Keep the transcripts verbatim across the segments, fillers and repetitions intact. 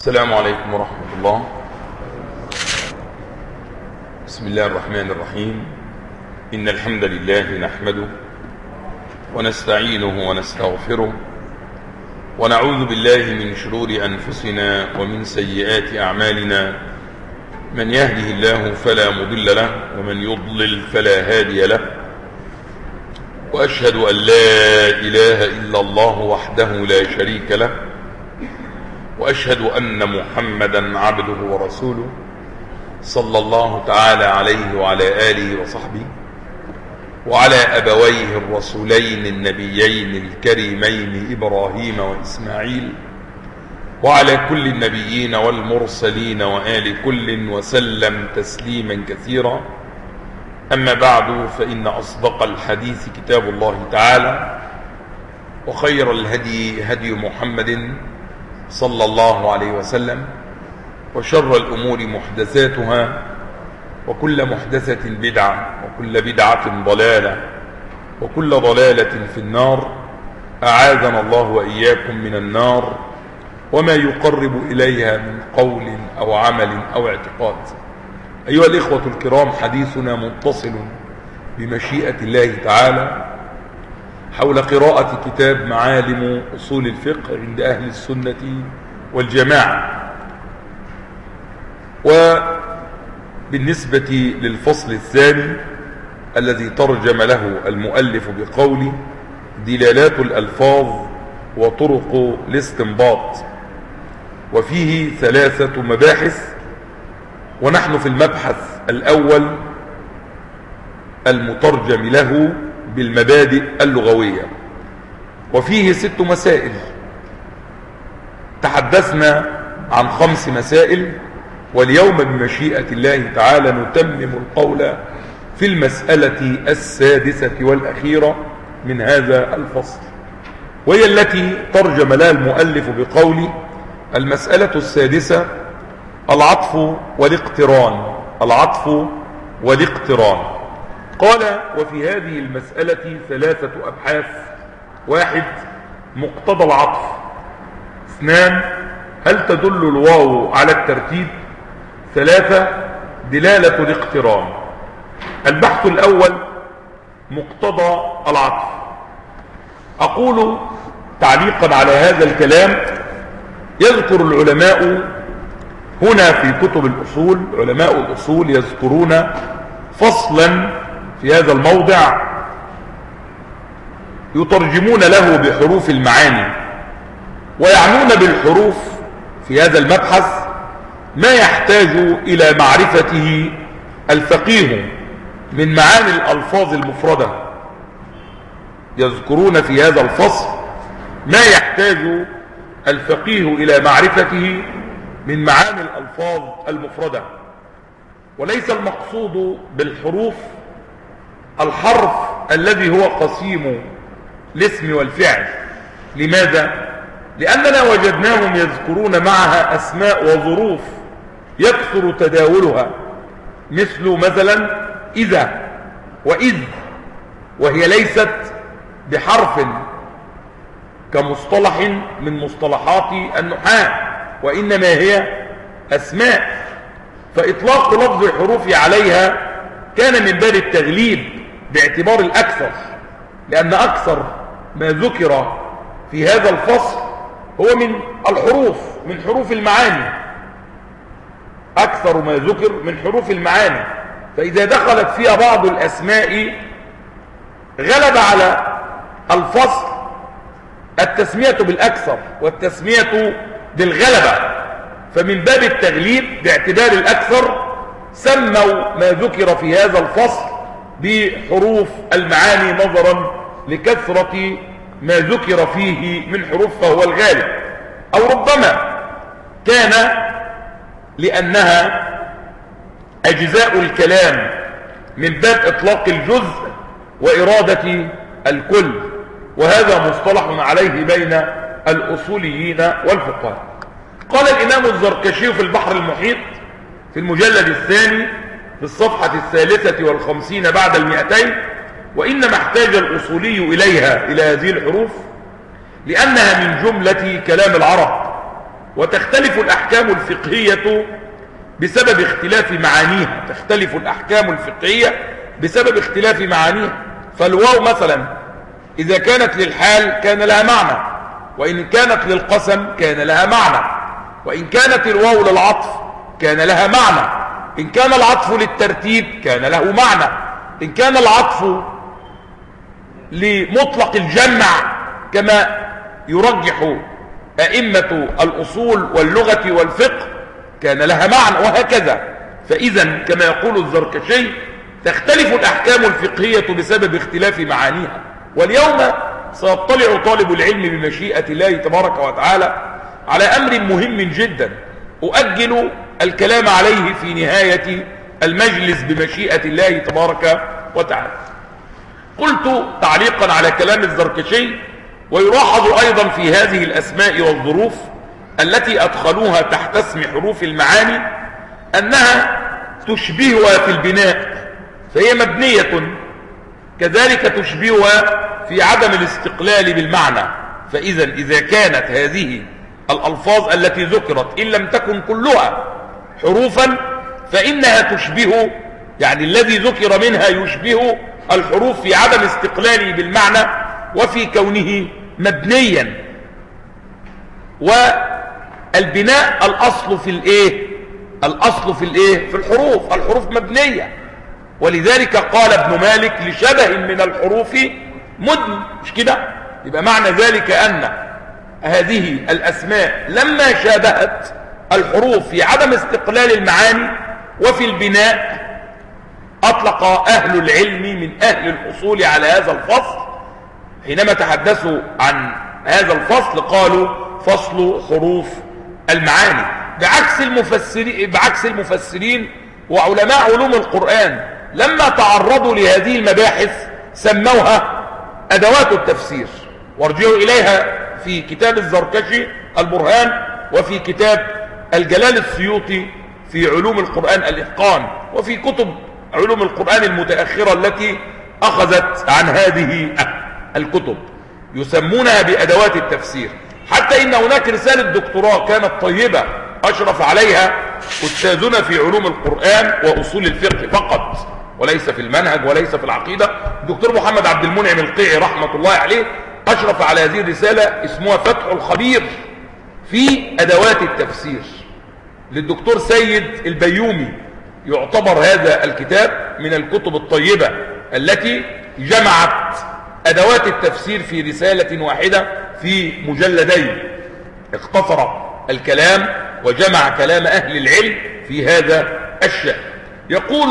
السلام عليكم ورحمة الله. بسم الله الرحمن الرحيم. إن الحمد لله نحمده ونستعينه ونستغفره ونعوذ بالله من شرور أنفسنا ومن سيئات أعمالنا. من يهده الله فلا مضل له ومن يضلل فلا هادي له، وأشهد أن لا إله إلا الله وحده لا شريك له، وأشهد أن محمدا عبده ورسوله صلى الله تعالى عليه وعلى آله وصحبه وعلى أبويه الرسولين النبيين الكريمين إبراهيم وإسماعيل وعلى كل النبيين والمرسلين وآل كل وسلم تسليما كثيرا. أما بعد، فإن أصدق الحديث كتاب الله تعالى، وخير الهدي هدي محمد صلى الله عليه وسلم، وشر الأمور محدثاتها، وكل محدثة بدعة، وكل بدعة ضلالة، وكل ضلالة في النار. أعاذنا الله وإياكم من النار وما يقرب إليها من قول أو عمل أو اعتقاد. أيها الإخوة الكرام، حديثنا متصل بمشيئة الله تعالى حول قراءة كتاب معالم أصول الفقه عند أهل السنة والجماعة. وبالنسبة للفصل الثاني الذي ترجم له المؤلف بقوله دلالات الألفاظ وطرق الاستنباط، وفيه ثلاثة مباحث، ونحن في المبحث الأول المترجم له بالمبادئ اللغوية، وفيه ست مسائل. تحدثنا عن خمس مسائل، واليوم بمشيئة الله تعالى نتمم القول في المسألة السادسة والأخيرة من هذا الفصل، وهي التي ترجم لها المؤلف بقوله المسألة السادسة العطف والاقتران. العطف والاقتران. قال: وفي هذه المسألة ثلاثة أبحاث: واحد، مقتضى العطف. اثنان، هل تدل الواو على الترتيب؟ ثلاثة، دلالة الاقتران. البحث الأول، مقتضى العطف. أقول تعليقا على هذا الكلام: يذكر العلماء هنا في كتب الأصول، علماء الأصول يذكرون فصلا في هذا الموضع يترجمون له بحروف المعاني، ويعنون بالحروف في هذا المبحث ما يحتاج إلى معرفته الفقيه من معاني الألفاظ المفردة. يذكرون في هذا الفصل ما يحتاج الفقيه إلى معرفته من معاني الألفاظ المفردة، وليس المقصود بالحروف الحرف الذي هو قسيم الاسم والفعل. لماذا؟ لأننا وجدناهم يذكرون معها أسماء وظروف يكثر تداولها، مثل مثلا إذا وإذ، وهي ليست بحرف كمصطلح من مصطلحات النحاة، وإنما هي أسماء، فإطلاق لفظ الحروف عليها كان من باب التغليب باعتبار الأكثر، لأن أكثر ما ذكر في هذا الفصل هو من الحروف، من حروف المعاني. أكثر ما ذكر من حروف المعاني، فإذا دخلت فيها بعض الأسماء غلب على الفصل التسمية بالأكثر والتسمية بالغلبة، فمن باب التغليب باعتبار الأكثر سموا ما ذكر في هذا الفصل بحروف المعاني نظرا لكثرة ما ذكر فيه من حروف فهو الغالب، أو ربما كان لأنها أجزاء الكلام من باب إطلاق الجزء وإرادة الكل، وهذا مصطلح عليه بين الأصوليين والفقهاء. قال الإمام الزركشي في البحر المحيط في المجلد الثاني في الصفحة الثالثة والخمسين بعد المئتين: وإنما احتاج الأصولي إليها، إلى هذه الحروف، لأنها من جملة كلام العرب، وتختلف الأحكام الفقهية بسبب اختلاف معانيها. تختلف الأحكام الفقهية بسبب اختلاف معانيها. فالواو مثلا إذا كانت للحال كان لها معنى، وإن كانت للقسم كان لها معنى، وإن كانت الواو للعطف كان لها معنى، إن كان العطف للترتيب كان له معنى، إن كان العطف لمطلق الجمع كما يرجح أئمة الأصول واللغة والفقه كان لها معنى، وهكذا. فإذا كما يقول الزركشي تختلف الأحكام الفقهية بسبب اختلاف معانيها. واليوم سيطلع طالب العلم بمشيئة الله تبارك وتعالى على أمر مهم جدا أؤجل الكلام عليه في نهاية المجلس بمشيئة الله تبارك وتعالى. قلت تعليقا على كلام الزركشي: ويلاحظ أيضا في هذه الأسماء والظروف التي أدخلوها تحت اسم حروف المعاني أنها تشبهها في البناء فهي مبنية، كذلك تشبهها في عدم الاستقلال بالمعنى. فإذا إذا كانت هذه الألفاظ التي ذكرت إن لم تكن كلها حروفا فإنها تشبه، يعني الذي ذكر منها يشبه الحروف في عدم استقلاله بالمعنى وفي كونه مبنيا. والبناء الأصل في الإيه؟ الأصل في الإيه؟ في الحروف. الحروف مبنية، ولذلك قال ابن مالك: لشبه من الحروف مدن. مش كده؟ يبقى معنى ذلك أن هذه الأسماء لما شابهت الحروف في عدم استقلال المعاني وفي البناء أطلق أهل العلم من أهل الأصول على هذا الفصل حينما تحدثوا عن هذا الفصل قالوا: فصل حروف المعاني. بعكس المفسرين, بعكس المفسرين وعلماء علوم القرآن لما تعرضوا لهذه المباحث سموها أدوات التفسير، وارجعوا إليها في كتاب الزركشي البرهان، وفي كتاب الجلال السيوطي في علوم القرآن الإتقان، وفي كتب علوم القرآن المتأخرة التي أخذت عن هذه الكتب يسمونها بأدوات التفسير. حتى إن هناك رسالة دكتوراه كانت طيبة أشرف عليها أستاذنا في علوم القرآن وأصول الفقه فقط، وليس في المنهج وليس في العقيدة، الدكتور محمد عبد المنعم القيعي رحمة الله عليه أشرف على هذه الرسالة اسمها فتح الخبير في أدوات التفسير للدكتور سيد البيومي. يعتبر هذا الكتاب من الكتب الطيبة التي جمعت أدوات التفسير في رسالة واحدة في مجلدين، اختصر الكلام وجمع كلام أهل العلم في هذا الشأن. يقول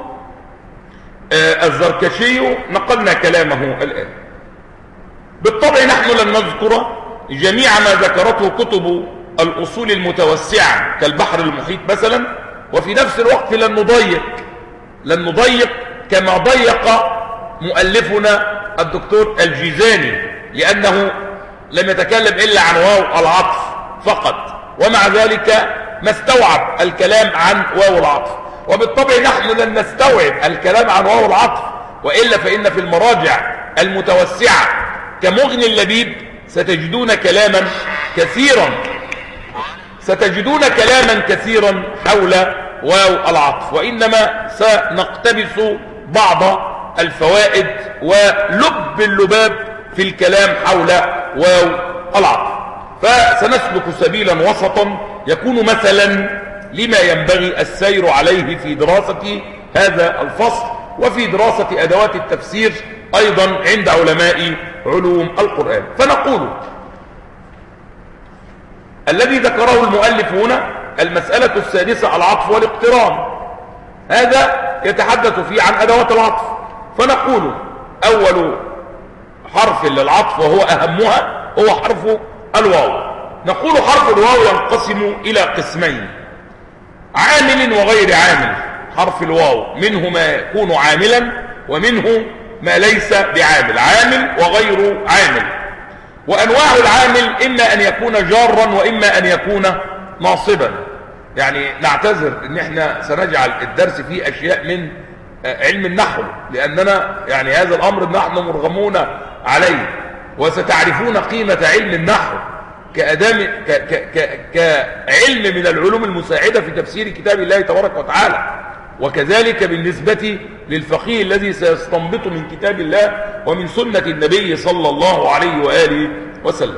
آه الزركشي، نقلنا كلامه الآن: بالطبع نحن لن نذكر جميع ما ذكرته كتب الأصول المتوسعة كالبحر المحيط مثلا، وفي نفس الوقت لن نضيق لن نضيق كما ضيق مؤلفنا الدكتور الجيزاني، لأنه لم يتكلم إلا عن واو العطف فقط، ومع ذلك ما استوعب الكلام عن واو العطف. وبالطبع نحن لن نستوعب الكلام عن واو العطف، وإلا فإن في المراجع المتوسعة كمغني اللبيب ستجدون كلاما كثيرا ستجدون كلاما كثيرا حول واو العطف، وإنما سنقتبس بعض الفوائد ولب اللباب في الكلام حول واو العطف. فسنسلك سبيلا وسطا يكون مثلا لما ينبغي السير عليه في دراسة هذا الفصل وفي دراسة أدوات التفسير أيضا عند علماء علوم القرآن. فنقول الذي ذكره المؤلف هنا المسألة السادسة العطف والاقتران، هذا يتحدث فيه عن أدوات العطف. فنقول أول حرف للعطف وهو أهمها هو حرف الواو. نقول حرف الواو ينقسم إلى قسمين: عامل وغير عامل. حرف الواو منه ما يكون عاملا ومنه ما ليس بعامل، عامل وغير عامل. وأنواع العامل إما أن يكون جارا وإما أن يكون ناصبا. يعني نعتذر إن احنا سنجعل الدرس فيه أشياء من علم النحو، لأننا يعني هذا الأمر نحن مرغمون عليه، وستعرفون قيمة علم النحو كأدام ك ك ك كعلم من العلوم المساعدة في تفسير كتاب الله تبارك وتعالى، وكذلك بالنسبة للفقيه الذي سيستنبط من كتاب الله ومن سنة النبي صلى الله عليه وآله وسلم.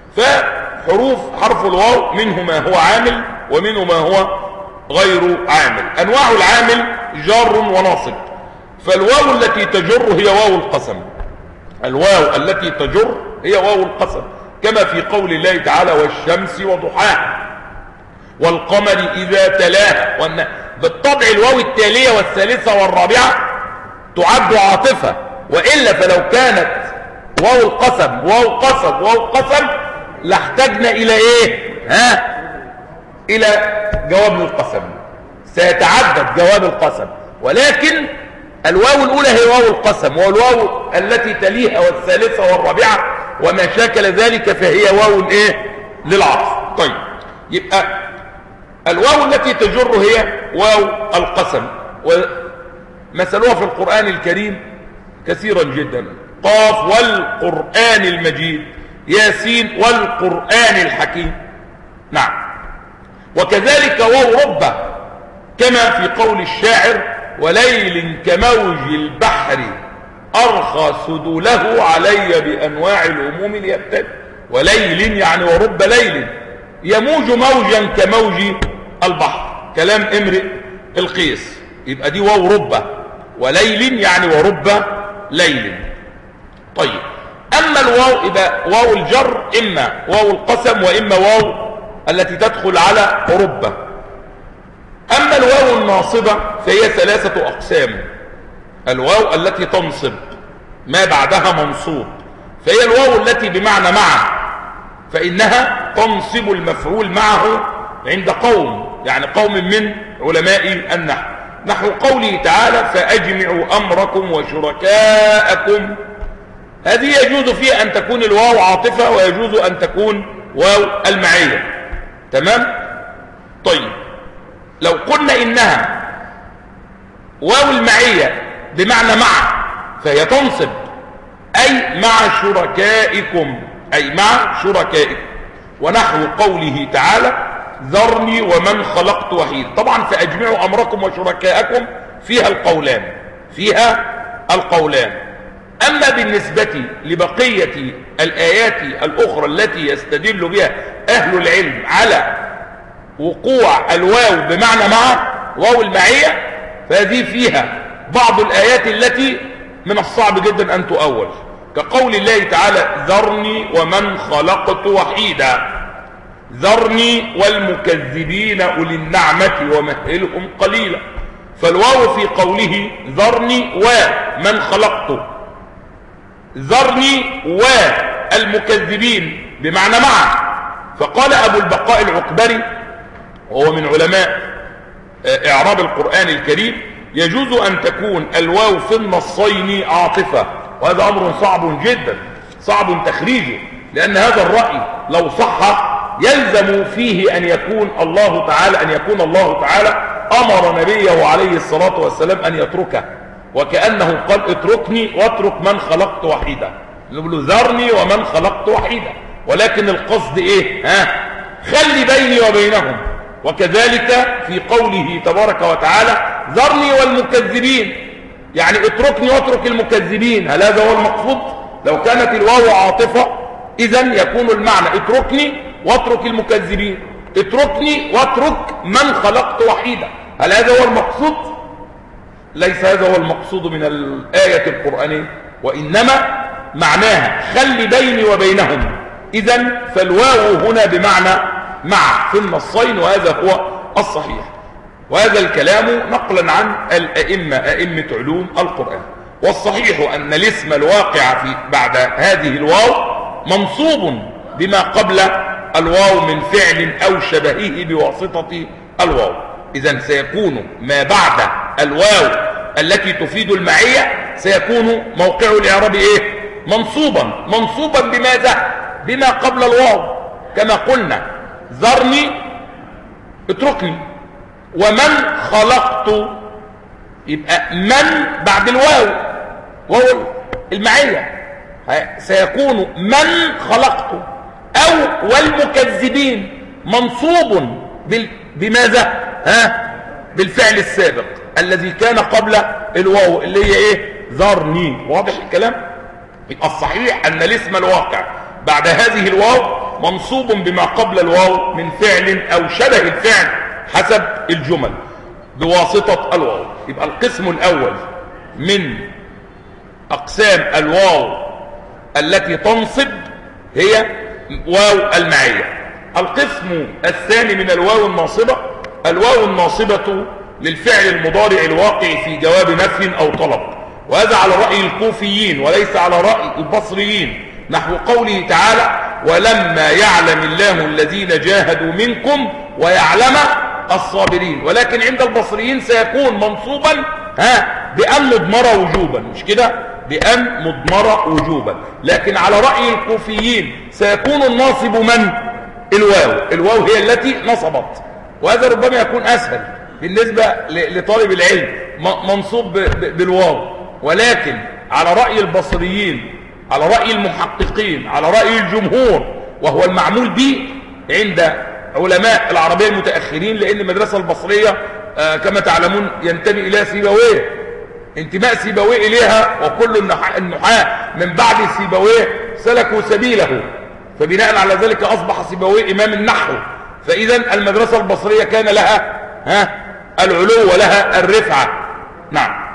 فحروف حرف الواو منه ما هو عامل ومنه ما هو غير عامل. أنواع العامل جار وناصب. فالواو التي تجر هي واو القسم، الواو التي تجر هي واو القسم، كما في قول الله تعالى والشمس وضحاها والقمر إذا تلاها. وأن بالطبع الواو التالية والثالثة والرابعة تعد عاطفة، وإلا فلو كانت واو القسم واو قسم واو قسم لاحتجنا إلى إيه؟ ها؟ إلى جواب القسم، سيتعدد جواب القسم، ولكن الواو الأولى هي واو القسم، والواو التي تليها والثالثة والرابعة وما شاكل ذلك فهي واو إيه؟ للعطف. طيب، يبقى الواو التي تجر هي واو القسم، ومثلها في القرآن الكريم كثيرا جدا. قاف والقرآن المجيد، ياسين والقرآن الحكيم. نعم. وكذلك واو ربة، كما في قول الشاعر وليل كموج البحر أرخى سدوله علي بأنواع الهموم ليبتد. وليل يعني ورب ليل يموج موجا كموج البحر، كلام امرئ القيس. يبقى دي واو ربة، وليل يعني ورب ليل. طيب، أما الواو يبقى واو الجر إما واو القسم وإما واو التي تدخل على ربة. أما الواو الناصبة فهي ثلاثة أقسام. الواو التي تنصب ما بعدها منصوب، فهي الواو التي بمعنى مع، فإنها تنصب المفعول معه عند قوم، يعني قوم من علماء النحو، نحو قوله تعالى فأجمعوا أمركم وشركاءكم. هذه يجوز فيها أن تكون الواو عاطفة ويجوز أن تكون واو المعية. تمام؟ طيب، لو قلنا إنها واو المعية بمعنى مع فهي تنصب أي مع شركائكم، أي مع شركائكم، ونحو قوله تعالى ذرني ومن خلقت وحيدا. طبعا فأجمعوا أمركم وشركاءكم فيها القولان، فيها القولان. أما بالنسبة لبقية الآيات الأخرى التي يستدل بها أهل العلم على وقوع الواو بمعنى مع، واو المعية، فهذه فيها بعض الآيات التي من الصعب جدا أن تؤول، كقول الله تعالى ذرني ومن خلقت وحيدا، ذرني والمكذبين أولي النعمة ومهلهم قليلا. فالواو في قوله ذرني ومن خلقت، ذرني والمكذبين بمعنى مع. فقال أبو البقاء العكبري وهو من علماء إعراب القرآن الكريم يجوز أن تكون الواو في النصين عاطفة، وهذا أمر صعب جدا، صعب تخريجه، لأن هذا الرأي لو صح يلزم فيه أن يكون الله تعالى أن يكون الله تعالى أمر نبيه عليه الصلاة والسلام أن يتركه، وكأنه قال اتركني واترك من خلقت وحيدا، يقول ذرني ومن خلقت وحيدا، ولكن القصد إيه؟ ها؟ خلي بيني وبينهم. وكذلك في قوله تبارك وتعالى ذرني والمكذبين، يعني اتركني واترك المكذبين. هل هذا هو المقصود؟ لو كانت الواو عاطفة إذن يكون المعنى اتركني واترك المكذبين، اتركني واترك من خلقت وحيدا. هل هذا هو المقصود؟ ليس هذا هو المقصود من الآية القرآنية، وإنما معناها خلي بيني وبينهم. إذن فالواو هنا بمعنى مع في النصين، وهذا هو الصحيح، وهذا الكلام نقلا عن الأئمة أئمة علوم القرآن. والصحيح أن الاسم الواقع في بعد هذه الواو منصوب بما قبل الواو من فعل أو شبهه بواسطة الواو. إذن سيكون ما بعد الواو التي تفيد المعية سيكون موقع الإعراب إيه؟ منصوبا. منصوبا بماذا؟ بما قبل الواو، كما قلنا ذرني اتركني، ومن خلقت، يبقى من بعد الواو واو المعية سيكون من خلقت، أو أو والمكذبين منصوب بماذا؟ ها؟ بالفعل السابق الذي كان قبل الواو اللي هي ايه؟ ذرني. واضح الكلام؟ يبقى الصحيح أن الاسم الواقع بعد هذه الواو منصوب بما قبل الواو من فعل أو شبه الفعل حسب الجمل بواسطة الواو. يبقى القسم الأول من أقسام الواو التي تنصب هي واو المعية. القسم الثاني من الواو الناصبة الواو الناصبة للفعل المضارع الواقع في جواب نفي أو طلب، وهذا على رأي الكوفيين وليس على رأي البصريين، نحو قوله تعالى ولما يعلم الله الذين جاهدوا منكم ويعلم الصابرين. ولكن عند البصريين سيكون منصوبا ها بأن مضمرة وجوبا، مش كده؟ بأن مضمرة وجوبا. لكن على رأي الكوفيين سيكون الناصب من؟ الواو. الواو هي التي نصبت، وهذا ربما يكون أسهل بالنسبة لطالب العلم، منصوب بالواو. ولكن على رأي البصريين، على رأي المحققين، على رأي الجمهور، وهو المعمول به عند علماء العربية المتأخرين، لأن المدرسة البصرية آه كما تعلمون ينتمي إليها سيبويه، انتماء سيبويه إليها، وكل النحاة من بعد سيبويه سلكوا سبيله، فبناء على ذلك أصبح سيبويه إمام النحو. فإذا المدرسة البصرية كان لها ها العلو ولها الرفعة. نعم.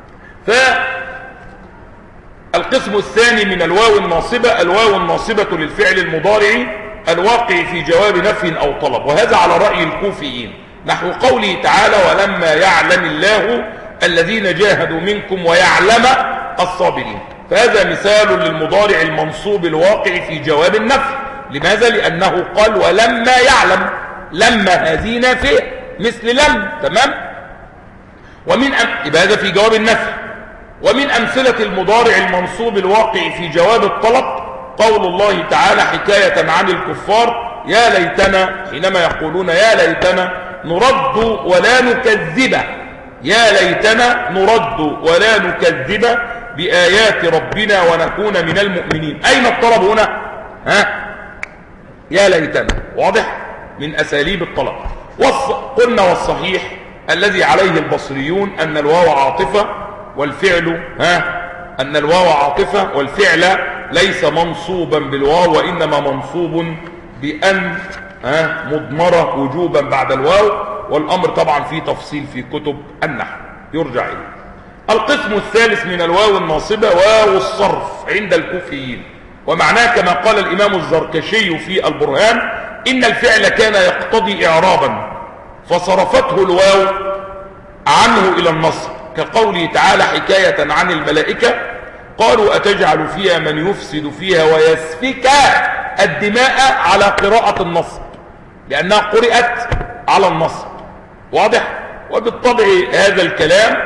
فالقسم الثاني من الواو الناصبة الواو الناصبة للفعل المضارع الواقع في جواب نفي أو طلب، وهذا على رأي الكوفيين، نحو قوله تعالى ولما يعلم الله الذين جاهدوا منكم ويعلم الصابرين. فهذا مثال للمضارع المنصوب الواقع في جواب النفي. لماذا؟ لأنه قال ولما يعلم، لما هذه نافية مثل لم، تمام؟ ومن أم... يبقى هذا في جواب النفي. ومن أمثلة المضارع المنصوب الواقع في جواب الطلب قول الله تعالى حكاية عن الكفار يا ليتنا، حينما يقولون يا ليتنا نرد ولا نكذب، يا ليتنا نرد ولا نكذب بآيات ربنا ونكون من المؤمنين. أين الطلب هنا؟ ها؟ يا ليتنا. واضح؟ من أساليب الطلب. والص... قلنا والصحيح الذي عليه البصريون أن الواو عاطفة والفعل ها أن الواو عاطفة والفعل ليس منصوبا بالواو، وإنما منصوب بأن ها مضمرة وجوبا بعد الواو، والأمر طبعا فيه تفصيل في كتب النحو يرجع إليه. القسم الثالث من الواو الناصبة واو الصرف عند الكوفيين، ومعناه كما قال الإمام الزركشي في البرهان إن الفعل كان يقتضي إعرابا فصرفته الواو عنه إلى النصب، كقوله تعالى حكاية عن الملائكة قالوا أتجعل فيها من يفسد فيها ويسفك الدماء، على قراءة النصب لأنها قرأت على النصب. واضح؟ وبالطبع هذا الكلام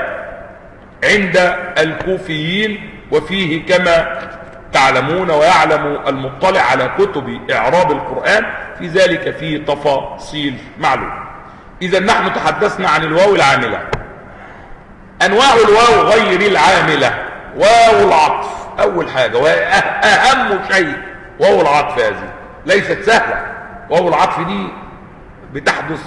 عند الكوفيين، وفيه كما تعلمون ويعلم المطلع على كتب إعراب القرآن في ذلك فيه تفاصيل معلومة. إذا نحن تحدثنا عن الواو العاملة. أنواع الواو غير العاملة، واو العطف أول حاجة وأهم شيء واو العطف، هذه ليست سهلة. واو العطف دي بتحدث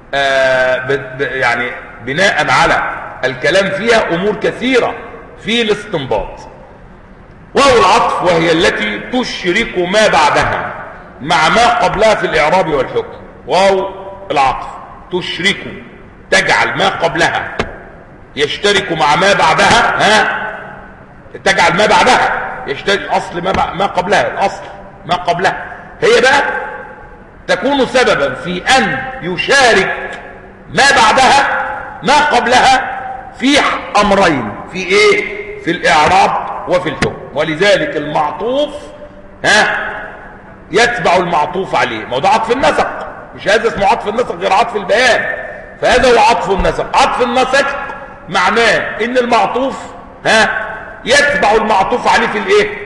آه يعني بناء على الكلام فيها أمور كثيرة في الاستنباط. واو العطف وهي التي تشرك ما بعدها مع ما قبلها في الإعراب والحكم. واو العطف تشرك، تجعل ما قبلها يشترك مع ما بعدها، ها تجعل ما بعدها يشترك أصل ما, ما قبلها، الأصل ما قبلها هي بقى تكون سببا في أن يشارك ما بعدها ما قبلها في أمرين، في إيه؟ في الإعراب وفي الحكم. ولذلك المعطوف ها يتبع المعطوف عليه. ما هو ده عطف النسق، مش هذا اسمه عطف النسق غير عطف البيان، فهذا هو عطف النسق. عطف النسق معناه ان المعطوف ها يتبع المعطوف عليه في الايه؟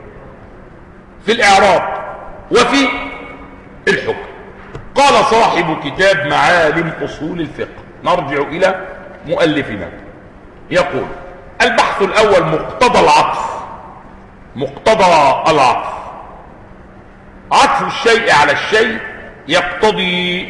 في الاعراب وفي الحكم. قال صاحب كتاب معالم اصول الفقه، نرجع الى مؤلفنا، يقول البحث الاول مقتضى العطف. مقتضى العطف عطف الشيء على الشيء يقتضي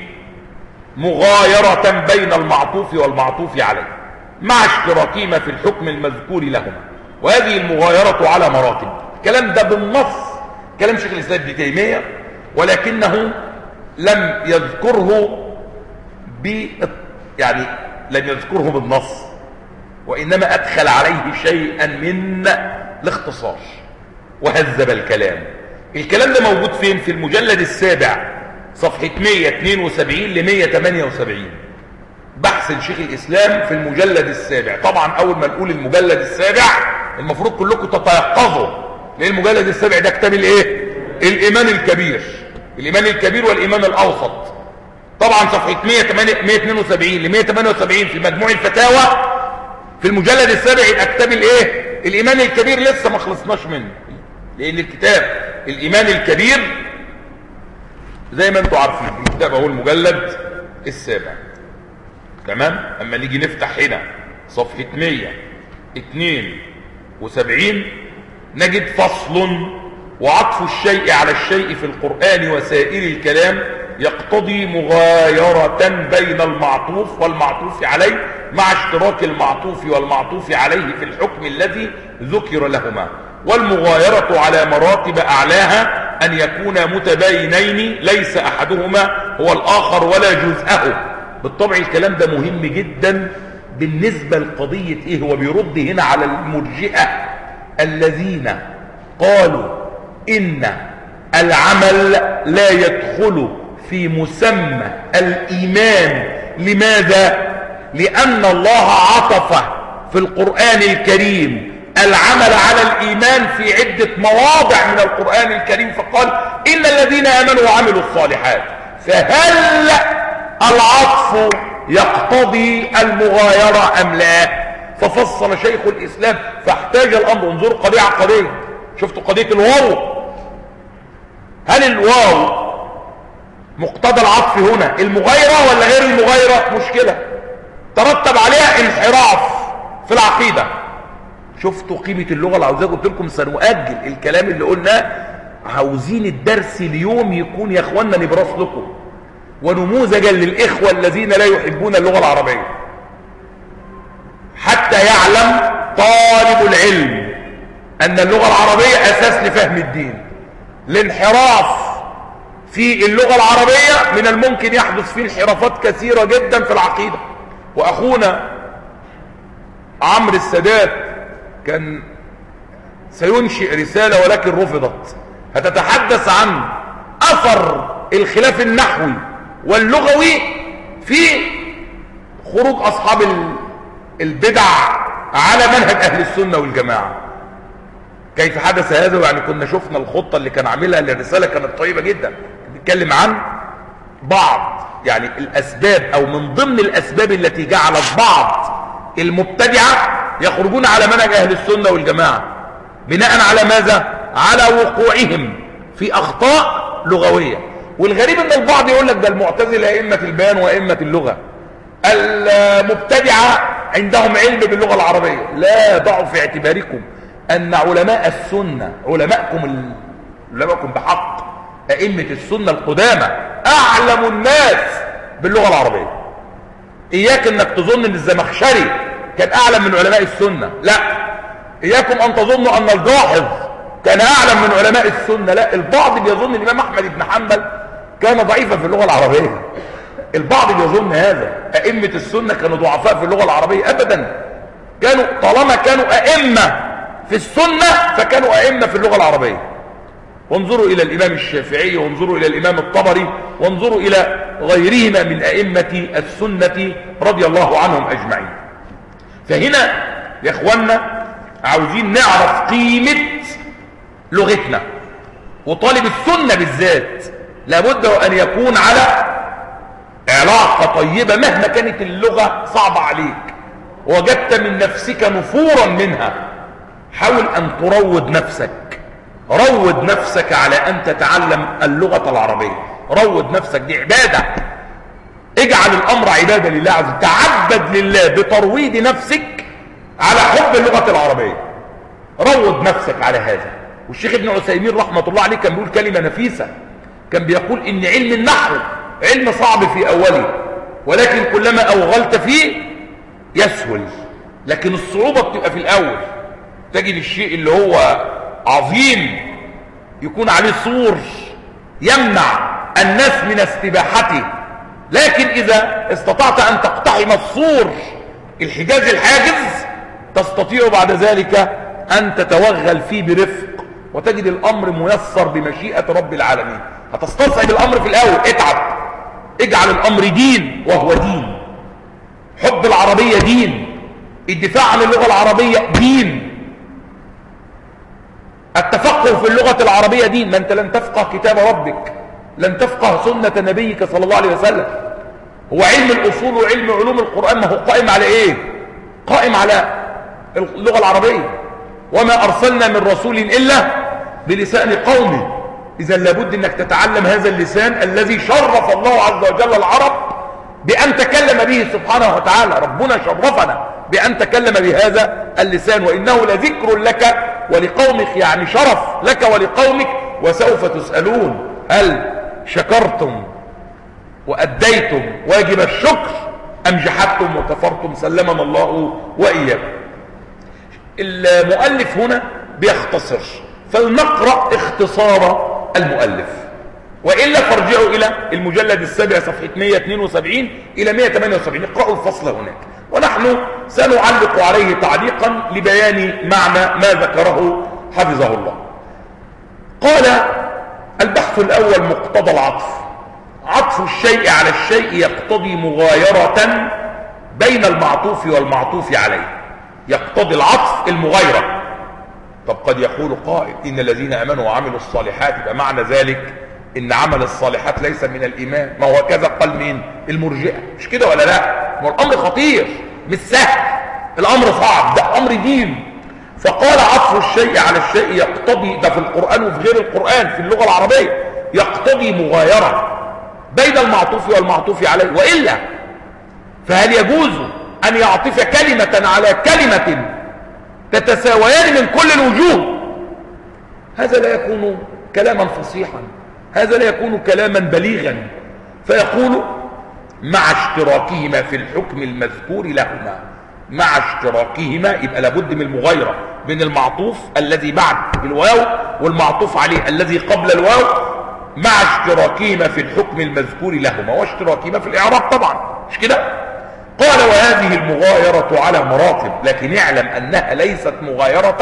مغايرة بين المعطوف والمعطوف عليه مع اشتراكهما في الحكم المذكور لهما، وهذه المغايرة على مراتب. الكلام ده بالنص كلام شيخ الإسلام ابن تيمية، ولكنه لم يذكره ب يعني لم يذكره بالنص، وإنما أدخل عليه شيئا من الاختصار وهذب الكلام. الكلام ده موجود فين؟ في المجلد السابع صفحة مئة واثنين وسبعين ل مئة وثمانية وسبعين، بحث الشيخ الإسلام في المجلد السابع. طبعا أول ما نقول المجلد السابع المفروض كلكم تتيقظوا، لأن المجلد السابع ده كتاب الإيه؟ الإيمان الكبير، الإيمان الكبير والإيمان الأوسط. طبعا صفحة مئة واثنين وسبعين ل مئة وثمانية وسبعين في مجموع الفتاوى في المجلد السابع يبقى كتاب الإيه؟ الإيمان الكبير. لسه ما خلصناش منه، لأن الكتاب الإيمان الكبير زي ما انتم عارفين الكتاب هو المجلد السابع. تمام؟ اما نيجي نفتح هنا صفحة مئة واثنين وسبعين نجد فصل: وعطف الشيء على الشيء في القرآن وسائر الكلام يقتضي مغايرة بين المعطوف والمعطوف عليه مع اشتراك المعطوف والمعطوف عليه في الحكم الذي ذكر لهما، والمغايرة على مراتب أعلاها أن يكونا متباينين ليس أحدهما هو الآخر ولا جزءه. بالطبع الكلام ده مهم جدا بالنسبة لقضية إيه؟ هو بيرد هنا على المرجئة الذين قالوا إن العمل لا يدخل في مسمى الإيمان. لماذا؟ لأن الله عطف في القرآن الكريم العمل على الإيمان في عدة مواضع من القرآن الكريم، فقال إن الذين آمنوا وعملوا الصالحات. فهل العطف يقتضي المغايرة أم لا؟ ففصل شيخ الإسلام فاحتاج الأمر. انظروا قضية عقدية، شفتوا قضية الواو، هل الواو مقتضى العطف هنا المغايرة ولا غير المغايرة؟ مشكلة ترتب عليها انحراف في العقيدة. شفتوا قيمة اللغة العربية؟ قلت لكم سنؤجل الكلام اللي قلناه، عاوزين الدرس اليوم يكون يا اخوانا نبرس لكم ونموذجا للإخوة الذين لا يحبون اللغة العربية، حتى يعلم طالب العلم أن اللغة العربية أساس لفهم الدين. الانحراف في اللغة العربية من الممكن يحدث فيه انحرافات كثيرة جدا في العقيدة. وأخونا عمرو السادات كان سينشئ رسالة ولكن رفضت، هتتحدث عن أثر الخلاف النحوي واللغوي في خروج أصحاب البدع على منهج أهل السنة والجماعة. كيف حدث هذا؟ يعني كنا شفنا الخطة اللي كان عاملها للرسالة كانت طيبة جدا، بيتكلم عن بعض يعني الأسباب أو من ضمن الأسباب التي جعلت بعض المبتدعة يخرجون على منهج أهل السنة والجماعة بناء على ماذا؟ على وقوعهم في أخطاء لغوية. والغريب أن البعض يقول لك ده المعتزلة أئمة البيان وأئمة اللغة، المبتدعة عندهم علم باللغة العربية. لا، ضعوا في اعتباركم أن علماء السنة علماءكم علماءكم بحق أئمة السنة القدامى أعلم الناس باللغة العربية. إياك أنك تظن أن الزمخشري كان أعلم من علماء السنة، لا. إياكم أن تظنوا أن الجاحظ كان أعلم من علماء السنة، لا. البعض بيظن أن الإمام أحمد بن حنبل كان ضعيفا في اللغة العربية، البعض بيظن هذا. أئمة السنة كانوا ضعفاء في اللغة العربية؟ أبدا، كانوا طالما كانوا أئمة في السنة فكانوا أئمة في اللغة العربية. وانظروا إلى الإمام الشافعي، وانظروا إلى الإمام الطبري، وانظروا إلى غيرهما من أئمة السنة رضي الله عنهم أجمعين. فهنا يا إخوانا عاوزين نعرف قيمة لغتنا، وطالب السنة بالذات لابد أن يكون على علاقة طيبة مهما كانت اللغة صعبة عليك وجدت من نفسك نفورا منها. حاول أن تروض نفسك، روض نفسك على أن تتعلم اللغة العربية، روض نفسك، دي عبادة. اجعل الأمر عبادة لله عز وجل، تعبد لله بترويض نفسك على حب اللغة العربية، روض نفسك على هذا. والشيخ ابن عثيمين رحمة الله عليه كان بيقول كلمة نفيسة، كان بيقول إن علم النحو علم صعب في أوله، ولكن كلما أوغلت فيه يسهل، لكن الصعوبة بتبقى في الأول. تجد الشيء اللي هو عظيم يكون عليه سور يمنع الناس من استباحته، لكن إذا استطعت أن تقتحم السور الحجاز الحاجز تستطيع بعد ذلك أن تتوغل فيه برفق، وتجد الأمر ميسر بمشيئة رب العالمين. هتستصعب الأمر في الأول، اتعب، اجعل الأمر دين وهو دين. حب العربية دين، الدفاع عن اللغة العربية دين، التفقه في اللغة العربية دين. ما أنت لن تفقه كتاب ربك، لن تفقه سنة نبيك صلى الله عليه وسلم. هو علم الأصول وعلم علوم القرآن ما هو قائم على إيه؟ قائم على اللغة العربية. وما أرسلنا من رسول إلا بلسان قومه. إذا لابد أنك تتعلم هذا اللسان الذي شرف الله عز وجل العرب بأن تكلم به سبحانه وتعالى. ربنا شرفنا بأن تكلم بهذا اللسان، وإنه لذكر لك ولقومك، يعني شرف لك ولقومك، وسوف تسألون هل شكرتم وأديتم واجب الشكر أم جحدتم وكفرتم؟ سلمنا الله وإياكم. المؤلف هنا بيختصر، فلنقرأ اختصار المؤلف، وإلا فارجعوا إلى المجلد السابع صفحة مئة واثنين وسبعين إلى مئة وثمانية وسبعين، اقرأوا الفصل هناك، ونحن سنعلق عليه تعليقا لبيان معنى ما ذكره حفظه الله. قال: البحث الأول مقتضى العطف. عطف الشيء على الشيء يقتضي مغايرة بين المعطوف والمعطوف عليه، يقتضي العطف المغايرة. طب قد يقول قائل: إن الذين آمنوا وعملوا الصالحات، يبقى معنى ذلك إن عمل الصالحات ليس من الإيمان. ما هو كذا قال مين؟ المرجئة، مش كده ولا لا؟ ما الأمر خطير، مش سهل، الأمر صعب، ده أمر دين. فقال: عطف الشيء على الشيء يقتضي، ده في القرآن وفي غير القرآن في اللغة العربية، يقتضي مغايرة بين المعطوف والمعطوف عليه، وإلا فهل يجوز أن يعطف كلمة على كلمة تتساويان من كل الوجوه؟ هذا لا يكون كلاما فصيحا، هذا لا يكون كلاما بليغا. فيقول: مع اشتراكهما في الحكم المذكور لهما. مع اشتراكهما، يبقى لابد من المغايرة بين المعطوف الذي بعد الواو والمعطوف عليه الذي قبل الواو، مع اشتراكهما في الحكم المذكور لهما، واشتراكهما في الإعراب طبعا، مش كده؟ قال: وهذه المغايرة على مراتب، لكن اعلم أنها ليست مغايرة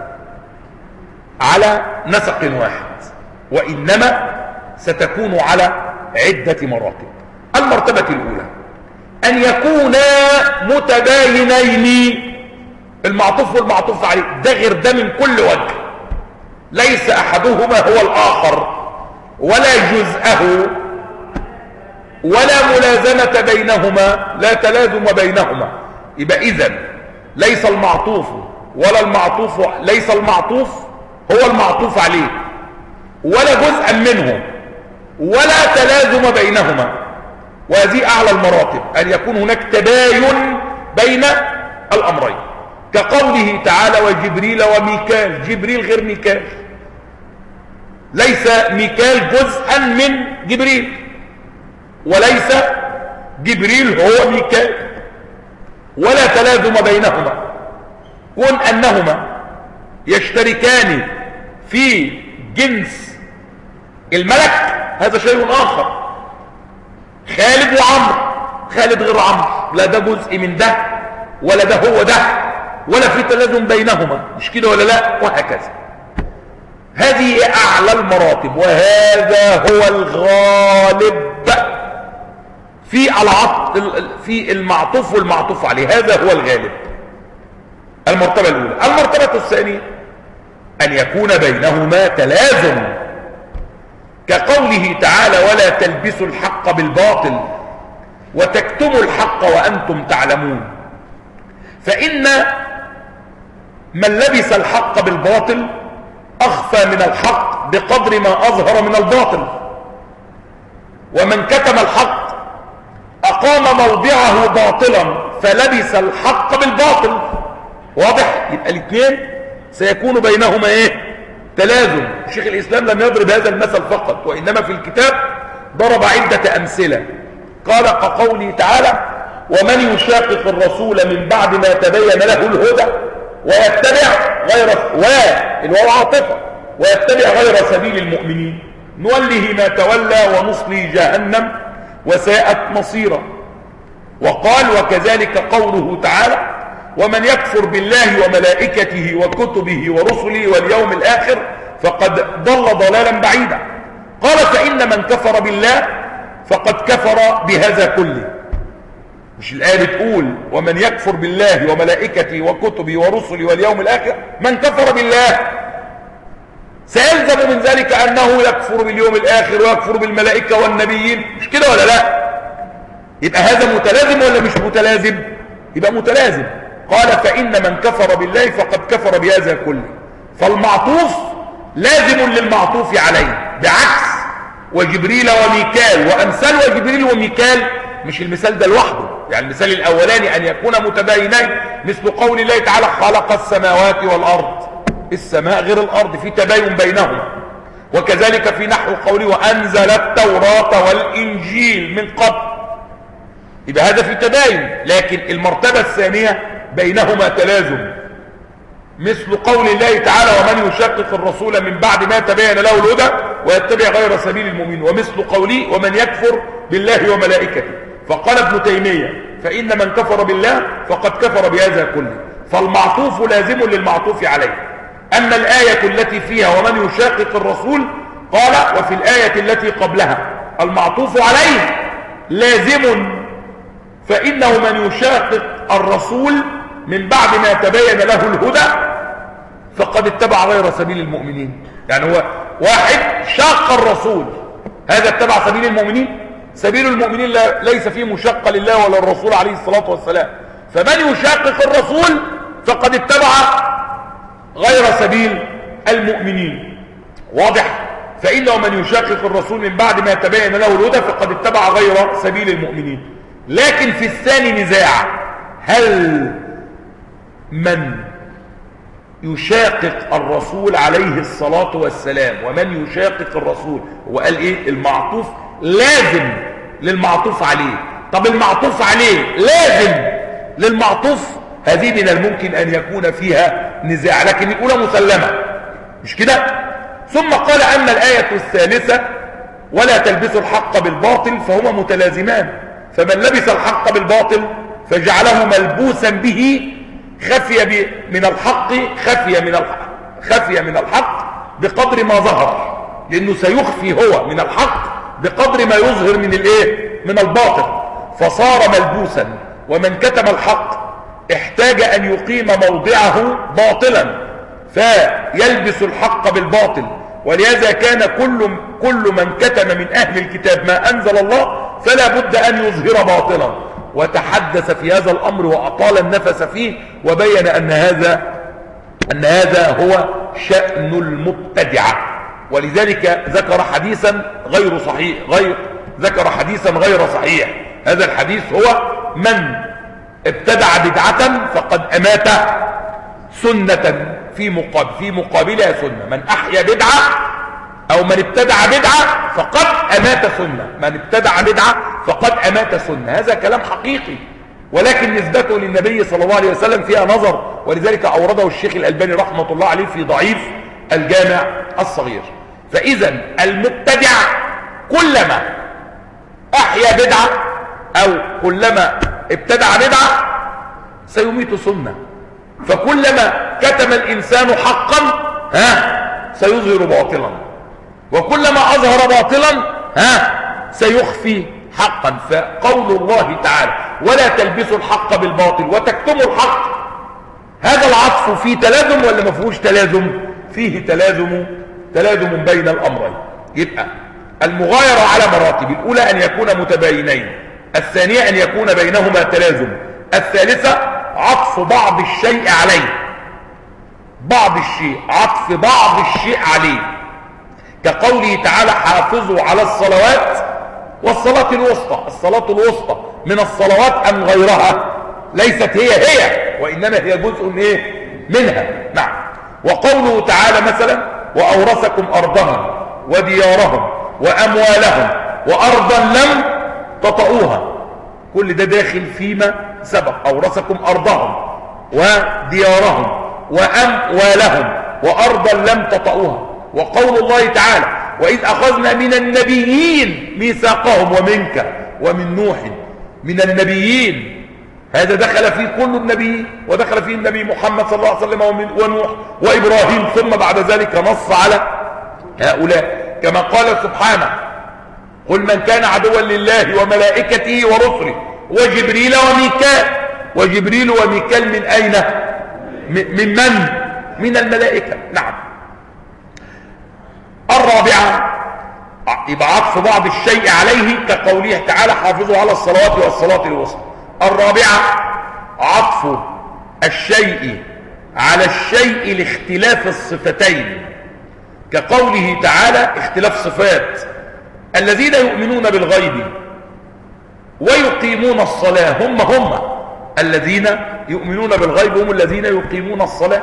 على نسق واحد، وإنما ستكون على عدة مراتب. المرتبة الأولى أن يكونا متباينين، المعطوف والمعطوف عليه، ده غير ده من كل وجه، ليس أحدهما هو الآخر، ولا جزءه، ولا ملازمة بينهما، لا تلازم بينهما. يبقى إذن ليس المعطوف ولا المعطوف، ليس المعطوف هو المعطوف عليه، ولا جزءا منه، ولا تلازم بينهما. وهذه أعلى المراتب، أن يكون هناك تباين بين الأمرين، كقوله تعالى: وجبريل وميكال. جبريل غير ميكال، ليس ميكال جزءا من جبريل، وليس جبريل هو ميكال، ولا تلازم بينهما. كون أنهما يشتركان في جنس الملك هذا شيء آخر. خالد وعمر، خالد غير عمرو، لا ده جزء من ده ولا ده هو ده، ولا في تلازم بينهما، مش كده ولا لا؟ وهكذا. هذه أعلى المراتب، وهذا هو الغالب في العطف، في المعطوف والمعطوف عليه، هذا هو الغالب. المرتبة الأولى. المرتبة الثانية أن يكون بينهما تلازم، كقوله تعالى: ولا تلبسوا الحق بالباطل وتكتموا الحق وأنتم تعلمون. فإن من لبس الحق بالباطل أخفى من الحق بقدر ما أظهر من الباطل، ومن كتم الحق أقام موضعه باطلا فلبس الحق بالباطل. واضح؟ يبقى الاثنين سيكون بينهما ايه؟ تلازم. شيخ الإسلام لم يضرب هذا المثل فقط، وإنما في الكتاب ضرب عدة أمثلة. قال كقوله تعالى: ومن يشاقق الرسول من بعد ما تبين له الهدى ويتبع غير و الواو عاطفة ويتبع غير سبيل المؤمنين نوله ما تولى ونصلي جهنم وساءت مصيرا. وقال: وكذلك قوله تعالى: ومن يكفر بالله وملائكته وكتبه ورسله واليوم الآخر فقد ضل ضلالا بعيدا. قال: فإن من كفر بالله فقد كفر بهذا كله. مش الآية بتقول ومن يكفر بالله وملائكته وكتبه ورسله واليوم الآخر؟ من كفر بالله سيلزم من ذلك أنه يكفر باليوم الآخر ويكفر بالملائكة والنبيين، مش كده ولا لا؟ يبقى هذا متلازم ولا مش متلازم؟ يبقى متلازم. قال: فإن من كفر بالله فقد كفر بهذا كله. فالمعطوف لازم للمعطوف عليه، بعكس وجبريل وميكال وأمثال وجبريل وميكال. مش المثال ده لوحده، يعني المثال الأولاني أن يكون متباينين، مثل قول الله تعالى: خلق السماوات والأرض. السماء غير الأرض، في تباين بينهما. وكذلك في نحو قوله: وأنزل التوراة والإنجيل من قبل. يبقى هذا في تباين، لكن المرتبة الثانية بينهما تلازم، مثل قول الله تعالى: ومن يشقق الرسول من بعد ما تبين له الهدى ويتبع غير سبيل المؤمنين. ومثل قوله: ومن يكفر بالله وملائكته. فقال ابن تيمية: فإن من كفر بالله فقد كفر بهذا كله. فالمعطوف لازم للمعطوف عليه. أما الآية التي فيها ومن يشاقق الرسول، قال: وفي الآية التي قبلها المعطوف عليه لازم، فإنه من يشاقق الرسول من بعد ما تبين له الهدى فقد اتبع غير سبيل المؤمنين. يعني هو واحد شاق الرسول، هذا اتبع سبيل المؤمنين؟ سبيل المؤمنين ليس فيه مشقة لله ولا الرسول عليه الصلاة والسلام. فمن يشاقق الرسول فقد اتبع غير سبيل المؤمنين. واضح؟ فإنه من يشاقق الرسول من بعد ما تبين له الهدى فقد اتبع غير سبيل المؤمنين. لكن في الثاني نزاع: هل من يشاقق الرسول عليه الصلاة والسلام ومن يشاقق الرسول، هو قال ايه؟ المعطوف لازم للمعطوف عليه. طب المعطوف عليه لازم للمعطوف، هذه من الممكن ان يكون فيها نزاع، لكن الاولى مسلمة، مش كده؟ ثم قال: اما الآية الثالثة ولا تلبسوا الحق بالباطل فهما متلازمان. فمن لبس الحق بالباطل فجعله ملبوسا به خفي من الحق خفي من الحق خفي من الحق بقدر ما ظهر، لانه سيخفي هو من الحق بقدر ما يظهر من الايه؟ من الباطل، فصار ملبوسا. ومن كتم الحق احتاج ان يقيم موضعه باطلا فيلبس الحق بالباطل. ولهذا كان كل كل من كتم من اهل الكتاب ما انزل الله فلا بد ان يظهر باطلا. وتحدث في هذا الامر واطال النفس فيه، وبين ان هذا ان هذا هو شأن المبتدعة. ولذلك ذكر حديثا غير صحيح غير ذكر حديثا غير صحيح. هذا الحديث هو: من ابتدع بدعة فقد امات سنة في مقابل في مقابلها سنة. من احيا بدعة او من ابتدع بدعة فقد امات سنة. من ابتدع بدعة فقد امات سنة. هذا كلام حقيقي، ولكن نسبته للنبي صلى الله عليه وسلم فيها نظر، ولذلك اورده الشيخ الألباني رحمة الله عليه في ضعيف الجامع الصغير. فاذا المبتدع كلما احيا بدعة او كلما ابتدع بدعة سيميت سنة. فكلما كتم الانسان حقا ها سيظهر باطلا، وكلما اظهر باطلا ها سيخفي حقا. فقول الله تعالى: ولا تلبسوا الحق بالباطل وتكتموا الحق، هذا العطف فيه تلازم ولا ما فيهوش تلازم؟ فيه تلازم تلازم بين الامرين. يبقى المغايرة على مراتب: الاولى ان يكون متباينين، الثانية ان يكون بينهما تلازم، الثالثة عطف بعض الشيء عليه. بعض الشيء عطف بعض الشيء عليه، كقوله تعالى: حافظوا على الصلوات والصلاة الوسطى. الصلاة الوسطى من الصلوات ام غيرها؟ ليست هي هي، وانما هي جزء ايه منها. نعم. وقوله تعالى مثلا: وأورثكم أرضهم وديارهم وأموالهم وأرضا لم تطئوها. كل ده داخل فيما سبق. أورثكم أرضهم وديارهم وأموالهم وأرضا لم تطئوها. وقول الله تعالى وإذ أخذنا من النبيين ميثاقهم ومنك ومن نوح. من النبيين هذا دخل فيه كل النبيين، ودخل فيه النبي محمد صلى الله عليه وسلم ونوح وإبراهيم، ثم بعد ذلك نص على هؤلاء كما قال سبحانه قل من كان عدوا لله وملائكته ورسله وجبريل وميكال. وجبريل وميكال من أين؟ من من؟ من الملائكة. نعم. الرابعة يبقى عطف بعض الشيء عليه كقوله تعالى حافظوا على الصلوات والصلاة الوسطى. الرابعة عطف الشيء على الشيء لاختلاف الصفتين كقوله تعالى اختلاف صفات الذين يؤمنون بالغيب ويقيمون الصلاة. هم هم الذين يؤمنون بالغيب هم الذين يقيمون الصلاة.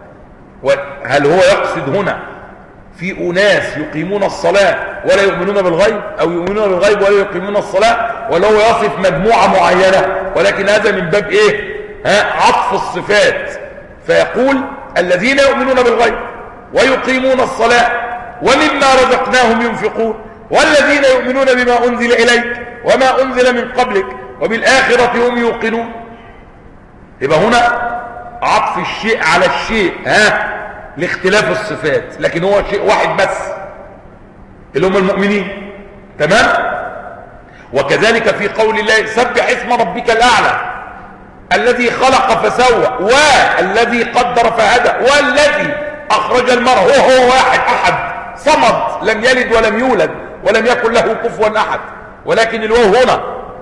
وهل هو يقصد هنا في أناس يقيمون الصلاة ولا يؤمنون بالغيب، أو يؤمنون بالغيب ولا يقيمون الصلاة، ولا هو يصف مجموعة معينة؟ ولكن هذا من باب إيه؟ ها عطف الصفات. فيقول الذين يؤمنون بالغيب ويقيمون الصلاة ومما رزقناهم ينفقون والذين يؤمنون بما أنزل إليك وما أنزل من قبلك وبالآخرة هم يوقنون. يبقى هنا عطف الشيء على الشيء ها لاختلاف الصفات، لكن هو شيء واحد بس اللي هم المؤمنين. تمام. وكذلك في قول الله سبح اسم ربك الأعلى الذي خلق فسوى والذي قدر فهدى والذي أخرج المرء. هو هو واحد أحد صمد لم يلد ولم يولد ولم يكن له كفوا أحد. ولكن الواو هنا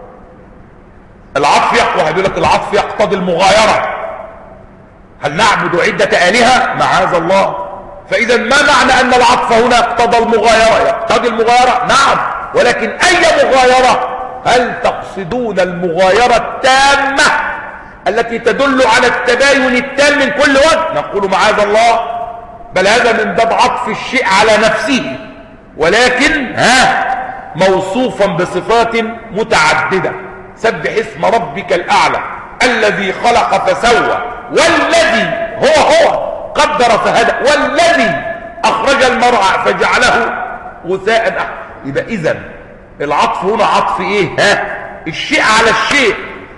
العطف يقوى. يقول لك العطف يقتضي المغايرة. هل نعبد عدة آلهة؟ معاذ الله. فإذا ما معنى أن العطف هنا يقتضى المغايرة؟ يقتضي المغايرة نعم، ولكن أي مغايرة؟ هل تقصدون المغايرة التامة التي تدل على التباين التام من كل وجه؟ نقول معاذ الله، بل هذا من باب عطف الشيء على نفسه، ولكن ها موصوفا بصفات متعددة. سبح اسم ربك الأعلى الذي خلق فسوى والذي هو هو قدر فهدى والذي أخرج المرعى فجعله غثاء أحد. يبقى إذن العطف هنا عطف إيه؟ ها الشيء على الشيء.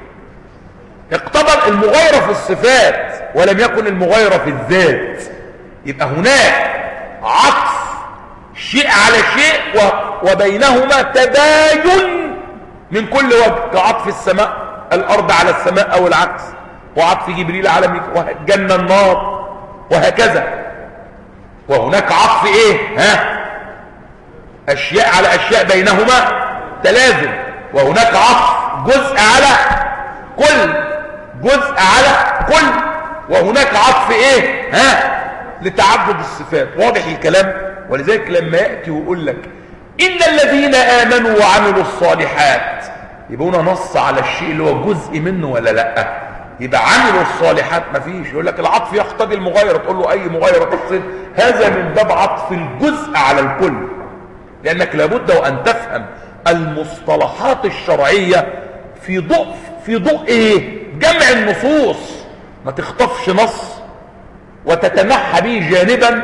اقتضى المغايرة في الصفات ولم يكن المغايرة في الذات. يبقى هناك عطف شيء على شيء وبينهما تباين من كل وجه، كعطف السماء الأرض على السماء أو العكس، وعطف جبريل على جنة النار وهكذا. وهناك عطف ايه؟ ها اشياء على اشياء بينهما تلازم. وهناك عطف جزء على كل جزء على كل. وهناك عطف ايه؟ ها لتعدد الصفات. واضح الكلام؟ ولذلك لما يأتي ويقول لك إن الذين آمنوا وعملوا الصالحات، يبقى هنا نص على الشيء اللي هو جزء منه ولا لا؟ يبقى عملوا الصالحات مفيش. يقول لك العطف يقتضي المغايرة، تقول له أي مغايرة تقصد؟ هذا من باب عطف الجزء على الكل، لأنك لابد وأن تفهم المصطلحات الشرعية في ضوء في ضوء إيه؟ جمع النصوص. ما تخطفش نص وتتنحى به جانبا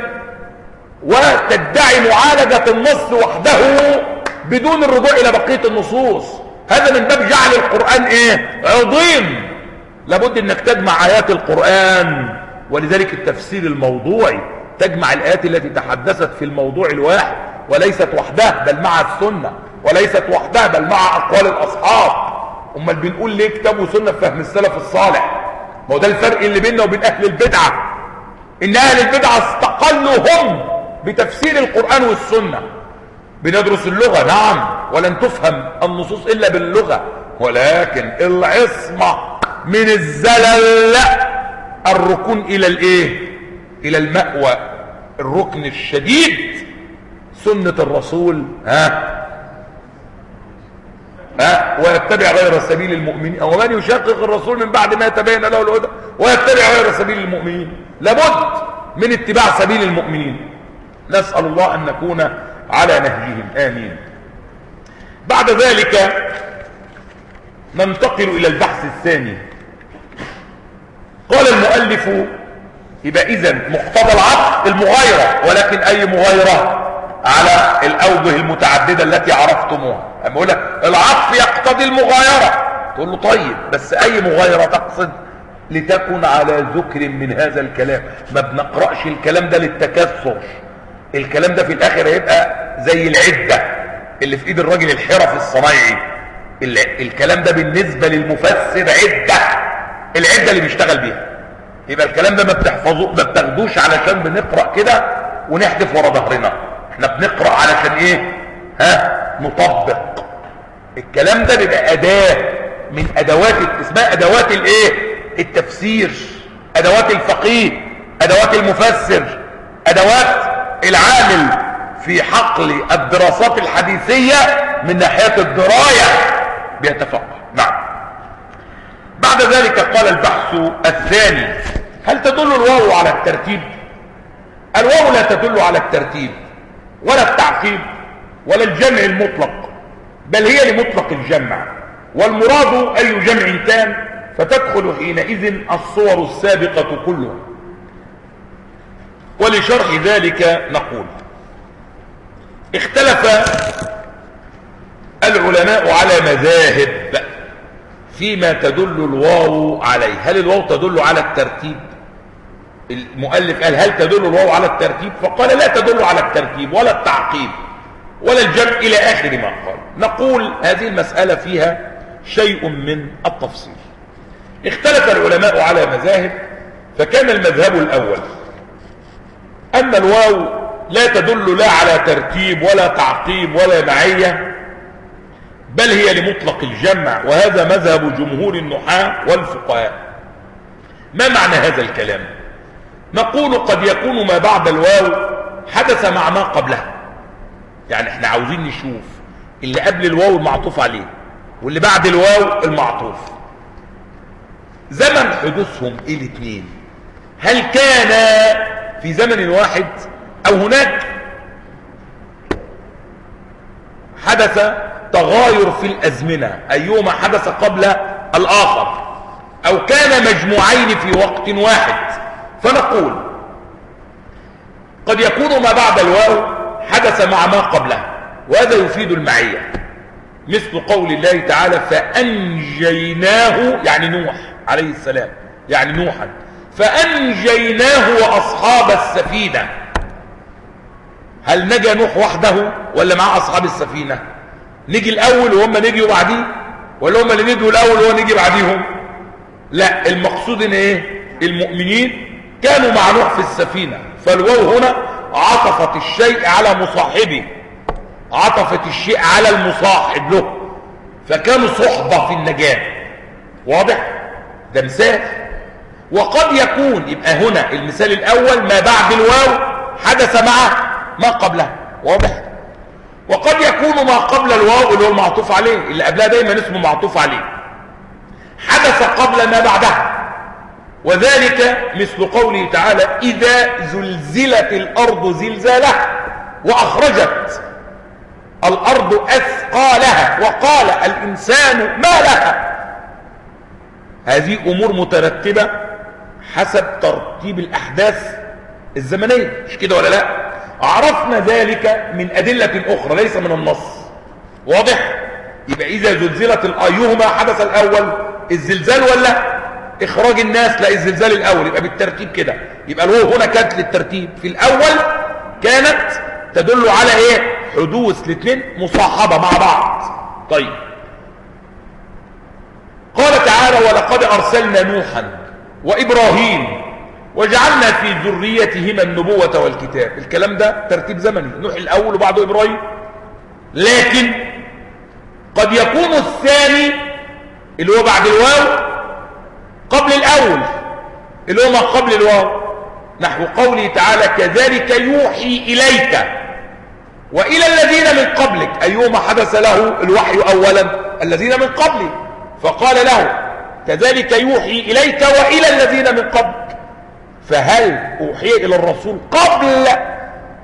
وتدعي معالجة النص وحده بدون الرجوع إلى بقية النصوص. هذا من باب جعل القرآن إيه؟ عظيم. لابد أنك تجمع آيات القرآن، ولذلك التفسير الموضوعي تجمع الآيات التي تحدثت في الموضوع الواحد وليست وحدها بل مع السنة، وليست وحدها بل مع أقوال الأصحاب. أمال بنقول ليه كتاب وسنة في فهم السلف الصالح؟ ما هو ده الفرق اللي بيننا وبين أهل البدعة. إن أهل البدعة استقلوا هم بتفسير القرآن والسنة. بندرس اللغة نعم، ولن تفهم النصوص إلا باللغة، ولكن العصمة من الزلل الركون إلى الإيه؟ إلى المأوى. الركن الشديد سنة الرسول. ها ها ويتبع غير سبيل المؤمنين، ومن يشقق الرسول من بعد ما يتبين له الهدى ويتبع غير سبيل المؤمنين. لابد من اتباع سبيل المؤمنين. نسأل الله أن نكون على نهجهم، آمين. بعد ذلك ننتقل إلى البحث الثاني. قال المؤلف: يبقى إذن مقتضى العطف المغايرة، ولكن أي مغايرة؟ على الأوجه المتعددة التي عرفتموها. أما أقول لك العطف يقتضي المغايرة، تقول له طيب بس أي مغايرة تقصد؟ لتكن على ذكر من هذا الكلام. ما بنقرأش الكلام ده للتكثر، الكلام ده في الآخر هيبقى زي العدة اللي في إيد الراجل الحرف الصنايعي. الكلام ده بالنسبة للمفسر عدة، العدة اللي بيشتغل بيها. يبقى الكلام ده ما بتحفظوه، ما بتاخدوش علشان بنقرأ كده ونحدف ورا ظهرنا، احنا بنقرأ علشان ايه؟ ها؟ نطبق. الكلام ده بيبقى أداة من أدوات، اسمها أدوات الايه؟ التفسير، أدوات الفقيه، أدوات المفسر، أدوات العامل في حقل الدراسات الحديثية من ناحية الدراية بيتفقه. نعم. بعد ذلك قال البحث الثاني: هل تدل الواو على الترتيب؟ الواو لا تدل على الترتيب ولا التعقيب ولا الجمع المطلق، بل هي لمطلق الجمع، والمراد أي جمع كان فتدخل حينئذ الصور السابقة كلها. ولشرح ذلك نقول: اختلف العلماء على مذاهب فيما تدل الواو عليه. هل الواو تدل على الترتيب؟ المؤلف قال: هل تدل الواو على الترتيب؟ فقال: لا تدل على الترتيب ولا التعقيب ولا الجمع إلى آخر ما قال. نقول: هذه المسألة فيها شيء من التفصيل. اختلف العلماء على مذاهب، فكان المذهب الأول أن الواو لا تدل لا على ترتيب ولا تعقيب ولا معية، بل هي لمطلق الجمع، وهذا مذهب جمهور النحاة والفقهاء. ما معنى هذا الكلام؟ نقول: قد يكون ما بعد الواو حدث مع ما قبلها. يعني احنا عاوزين نشوف اللي قبل الواو المعطوف عليه واللي بعد الواو المعطوف، زمن حدوثهم ايه الاثنين؟ هل كان في زمن واحد او هناك حدث تغاير في الازمنة، ايهما حدث قبل الاخر، او كان مجموعين في وقت واحد؟ فنقول: قد يكون ما بعد الواو حدث مع ما قبله، وهذا يفيد المعية، مثل قول الله تعالى: فأنجيناه، يعني نوح عليه السلام، يعني نوحا، فأنجيناه وأصحاب السفينة. هل نجا نوح وحده ولا مع أصحاب السفينة؟ نجي الأول وهم نجيوا بعديه، ولا هم اللي نجوا الأول وهو نجي بعديهم؟ لا، المقصود ان ايه؟ المؤمنين كانوا مع نوح في السفينة، فالواو هنا عطفت الشيء على مصاحبه، عطفت الشيء على المصاحب له، فكانوا صحبة في النجاة. واضح؟ ده مثال. وقد يكون، يبقى هنا المثال الأول ما بعد الواو حدث مع ما قبلها. واضح؟ وقد يكون ما قبل الواو اللي هو المعطوف عليه، اللي قبلها دايما اسمه معطوف عليه، حدث قبل ما بعدها، وذلك مثل قوله تعالى: إذا زلزلت الأرض زلزالها وأخرجت الأرض أثقالها وقال الإنسان ما لها. هذه أمور مترتبة حسب ترتيب الأحداث الزمنية، مش كده ولا لا؟ عرفنا ذلك من أدلة أخرى ليس من النص. واضح؟ يبقى إذا زلزلت أيهما حدث الأول؟ الزلزال ولا إخراج الناس؟ لا، الزلزال الأول. يبقى بالترتيب كده، يبقى الواو هنا كانت للترتيب. في الأول كانت تدل على إيه؟ حدوث الاثنين مصاحبة مع بعض. طيب، قال تعالى: ولقد أرسلنا نوحا وإبراهيم وجعلنا في ذريتهما النبوة والكتاب. الكلام ده ترتيب زمني، نوح الأول وبعده إبراهيم. لكن قد يكون الثاني اللي هو بعد الواو قبل الأول اللي هو ما قبل الواو، نحو قوله تعالى: كذلك يوحي إليك وإلى الذين من قبلك. أيهما حدث له الوحي أولا؟ الذين من قبله، فقال له: كذلك يوحي إليك وإلى الذين من قبلك. فهل أوحي إلى الرسول قبل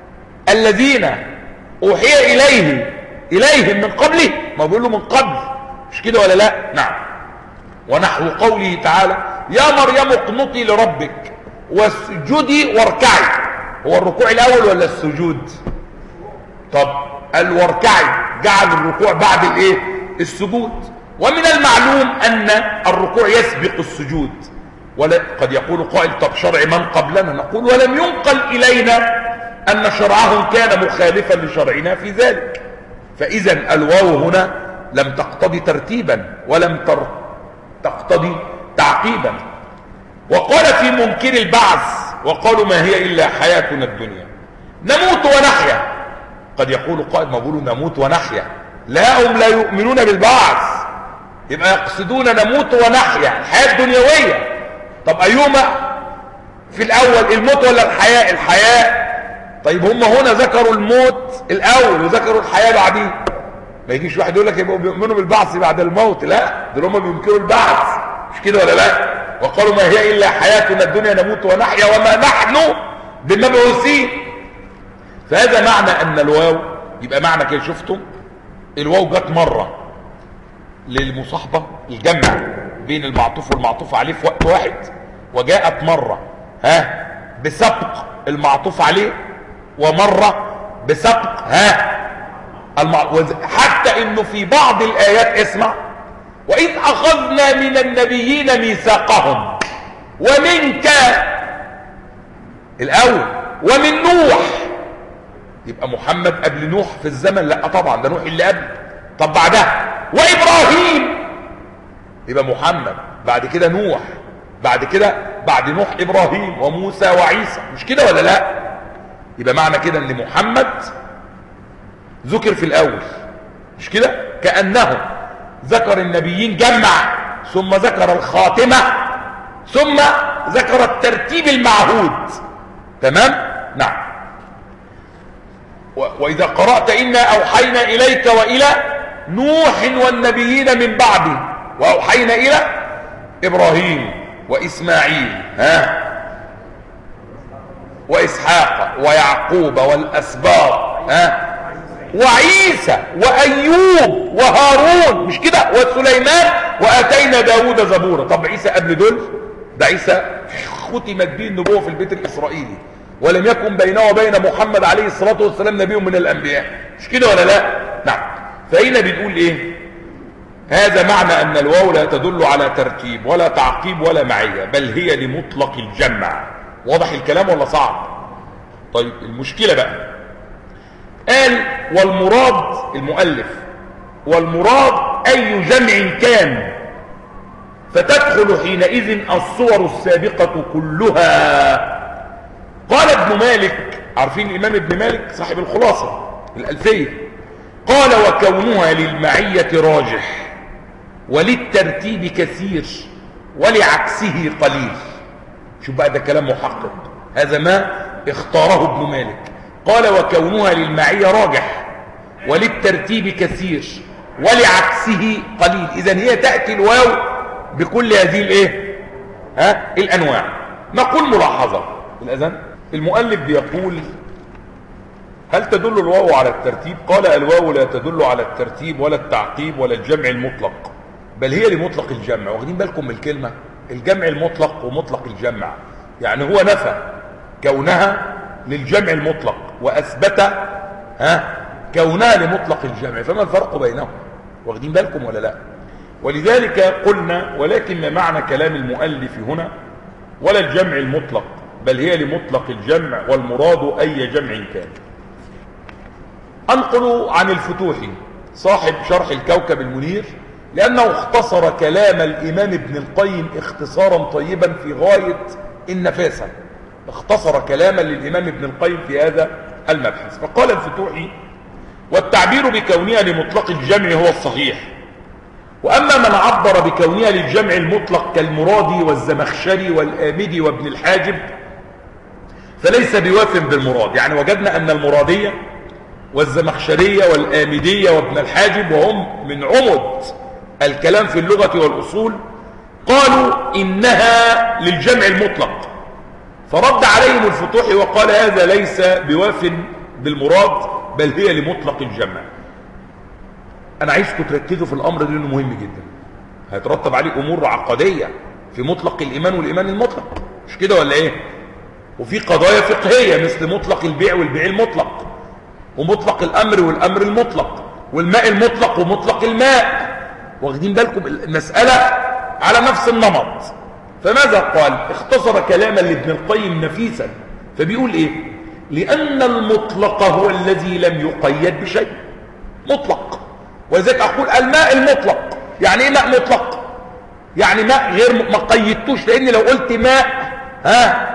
الذين اوحي اليه اليهم من قبله، ما بيقول له من قبل، مش كده ولا لا؟ نعم. ونحو قوله تعالى يا مريم اقنطي لربك واسجدي واركعي. هو الركوع الاول ولا السجود؟ طب قال واركعي، جعل الركوع بعد الايه؟ السجود. ومن المعلوم ان الركوع يسبق السجود. ولا قد يقول قائل طب شرع من قبلنا، نقول ولم ينقل الينا ان شرعهم كان مخالفا لشرعنا في ذلك. فاذا الواو هنا لم تقتضي ترتيبا ولم تقتضي تعقيبا. وقال في منكر البعث وقالوا ما هي الا حياتنا الدنيا نموت ونحيا. قد يقول قائل ما بيقولوا نموت ونحيا، لا هم لا يؤمنون بالبعث، يبقى يقصدون نموت ونحيا الحياه الدنيويه. طب ايهما في الاول، الموت ولا الحياه؟ الحياه. طيب هم هنا ذكروا الموت الاول وذكروا الحياه بعدين. ما يجيش واحد يقول لك يبقوا بيؤمنوا بالبعث بعد الموت، لا، دول هم بينكروا البعث، مش كده ولا لا؟ وقالوا ما هي الا حياتنا الدنيا نموت ونحيا وما نحن بمبعوثين. فهذا معنى ان الواو، يبقى معنى كده شفتم الواو جت مره للمصاحبه الجمع بين المعطوف والمعطوف عليه في وقت واحد، وجاءت مره ها بسبق المعطوف عليه، ومره بسبق ها المع... حتى انه في بعض الايات اسمع واذ اخذنا من النبيين ميثاقهم ومنك الاول ومن نوح. يبقى محمد قبل نوح في الزمن؟ لا طبعا، ده نوح اللي قبل. طب بعدها وابراهيم، يبقى محمد بعد كده نوح، بعد كده بعد نوح ابراهيم وموسى وعيسى، مش كده ولا لا؟ يبقى معنى كده ان محمد ذكر في الاول، مش كده؟ كأنه ذكر النبيين جمع، ثم ذكر الخاتمة، ثم ذكر الترتيب المعهود. تمام؟ نعم. وإذا قرأت إنا أوحينا إليك وإلى نوح والنبيين من بعده وأوحينا إلى إبراهيم وإسماعيل ها وإسحاق ويعقوب والأسباط ها وعيسى وأيوب وهارون، مش كده؟ وسليمان وآتينا داود زبورا. طب عيسى قبل دول؟ ده عيسى ختمت به النبوة في البيت الإسرائيلي، ولم يكن بينه وبين محمد عليه الصلاة والسلام نبي من الأنبياء، مش كده ولا لا؟ نعم. فهنا بنقول إيه؟ هذا معنى أن الواو لا تدل على ترتيب ولا تعقيب ولا معية، بل هي لمطلق الجمع. واضح الكلام ولا صعب؟ طيب المشكلة بقى قال والمراد المؤلف والمراد أي جمع كان، فتدخل حينئذ الصور السابقة كلها. قال ابن مالك، عارفين الإمام ابن مالك صاحب الخلاصة الألفية، قال وكونها للمعية راجح وللترتيب كثير ولعكسه قليل. شوف بقى ده كلام محقق، هذا ما اختاره ابن مالك. قال وكونها للمعية راجح وللترتيب كثير ولعكسه قليل. إذن هي تأتي الواو بكل هذه الايه ها الأنواع. نقول ملاحظة الأذن، المؤلف بيقول هل تدل الواو على الترتيب؟ قال الواو لا تدل على الترتيب ولا التعقيب ولا الجمع المطلق، بل هي لمطلق الجمع. واخدين بالكم من الكلمة؟ الجمع المطلق ومطلق الجمع، يعني هو نفى كونها للجمع المطلق وأثبت ها كونها لمطلق الجمع، فما الفرق بينهم؟ واخدين بالكم ولا لا؟ ولذلك قلنا ولكن ما معنى كلام المؤلف هنا ولا الجمع المطلق، بل هي لمطلق الجمع، والمراد أي جمع كان. أنقل عن الفتوحي صاحب شرح الكوكب المنير، لأنه اختصر كلام الإمام ابن القيم اختصارا طيبا في غاية النفاسة، اختصر كلاما للإمام ابن القيم في هذا المبحث. فقال الفتوحي والتعبير بكونها لمطلق الجمع هو الصحيح، وأما من عبر بكونها للجمع المطلق كالمرادي والزمخشري والآمدي وابن الحاجب فليس بواف بالمراد. يعني وجدنا أن المرادية والزمخشرية والآمدية وابن الحاجب وهم من عمد الكلام في اللغة والأصول قالوا إنها للجمع المطلق، فرد عليهم الفتوحي وقال هذا ليس بواف بالمراد، بل هي لمطلق الجمع. انا عايزكم تركزوا في الامر ده لانه مهم جدا، هيترتب عليه امور عقديه في مطلق الايمان والايمان المطلق، مش كده ولا ايه؟ وفي قضايا فقهيه مثل مطلق البيع والبيع المطلق، ومطلق الامر والامر المطلق، والماء المطلق ومطلق الماء. واخدين بالكم المساله على نفس النمط. فماذا قال؟ اختصر كلاما لابن القيم نفيسا، فبيقول ايه؟ لان المطلق هو الذي لم يقيد بشيء. مطلق، ولذلك اقول الماء المطلق. يعني ايه ماء مطلق؟ يعني ماء غير ما قيدتوش، لان لو قلت ماء ها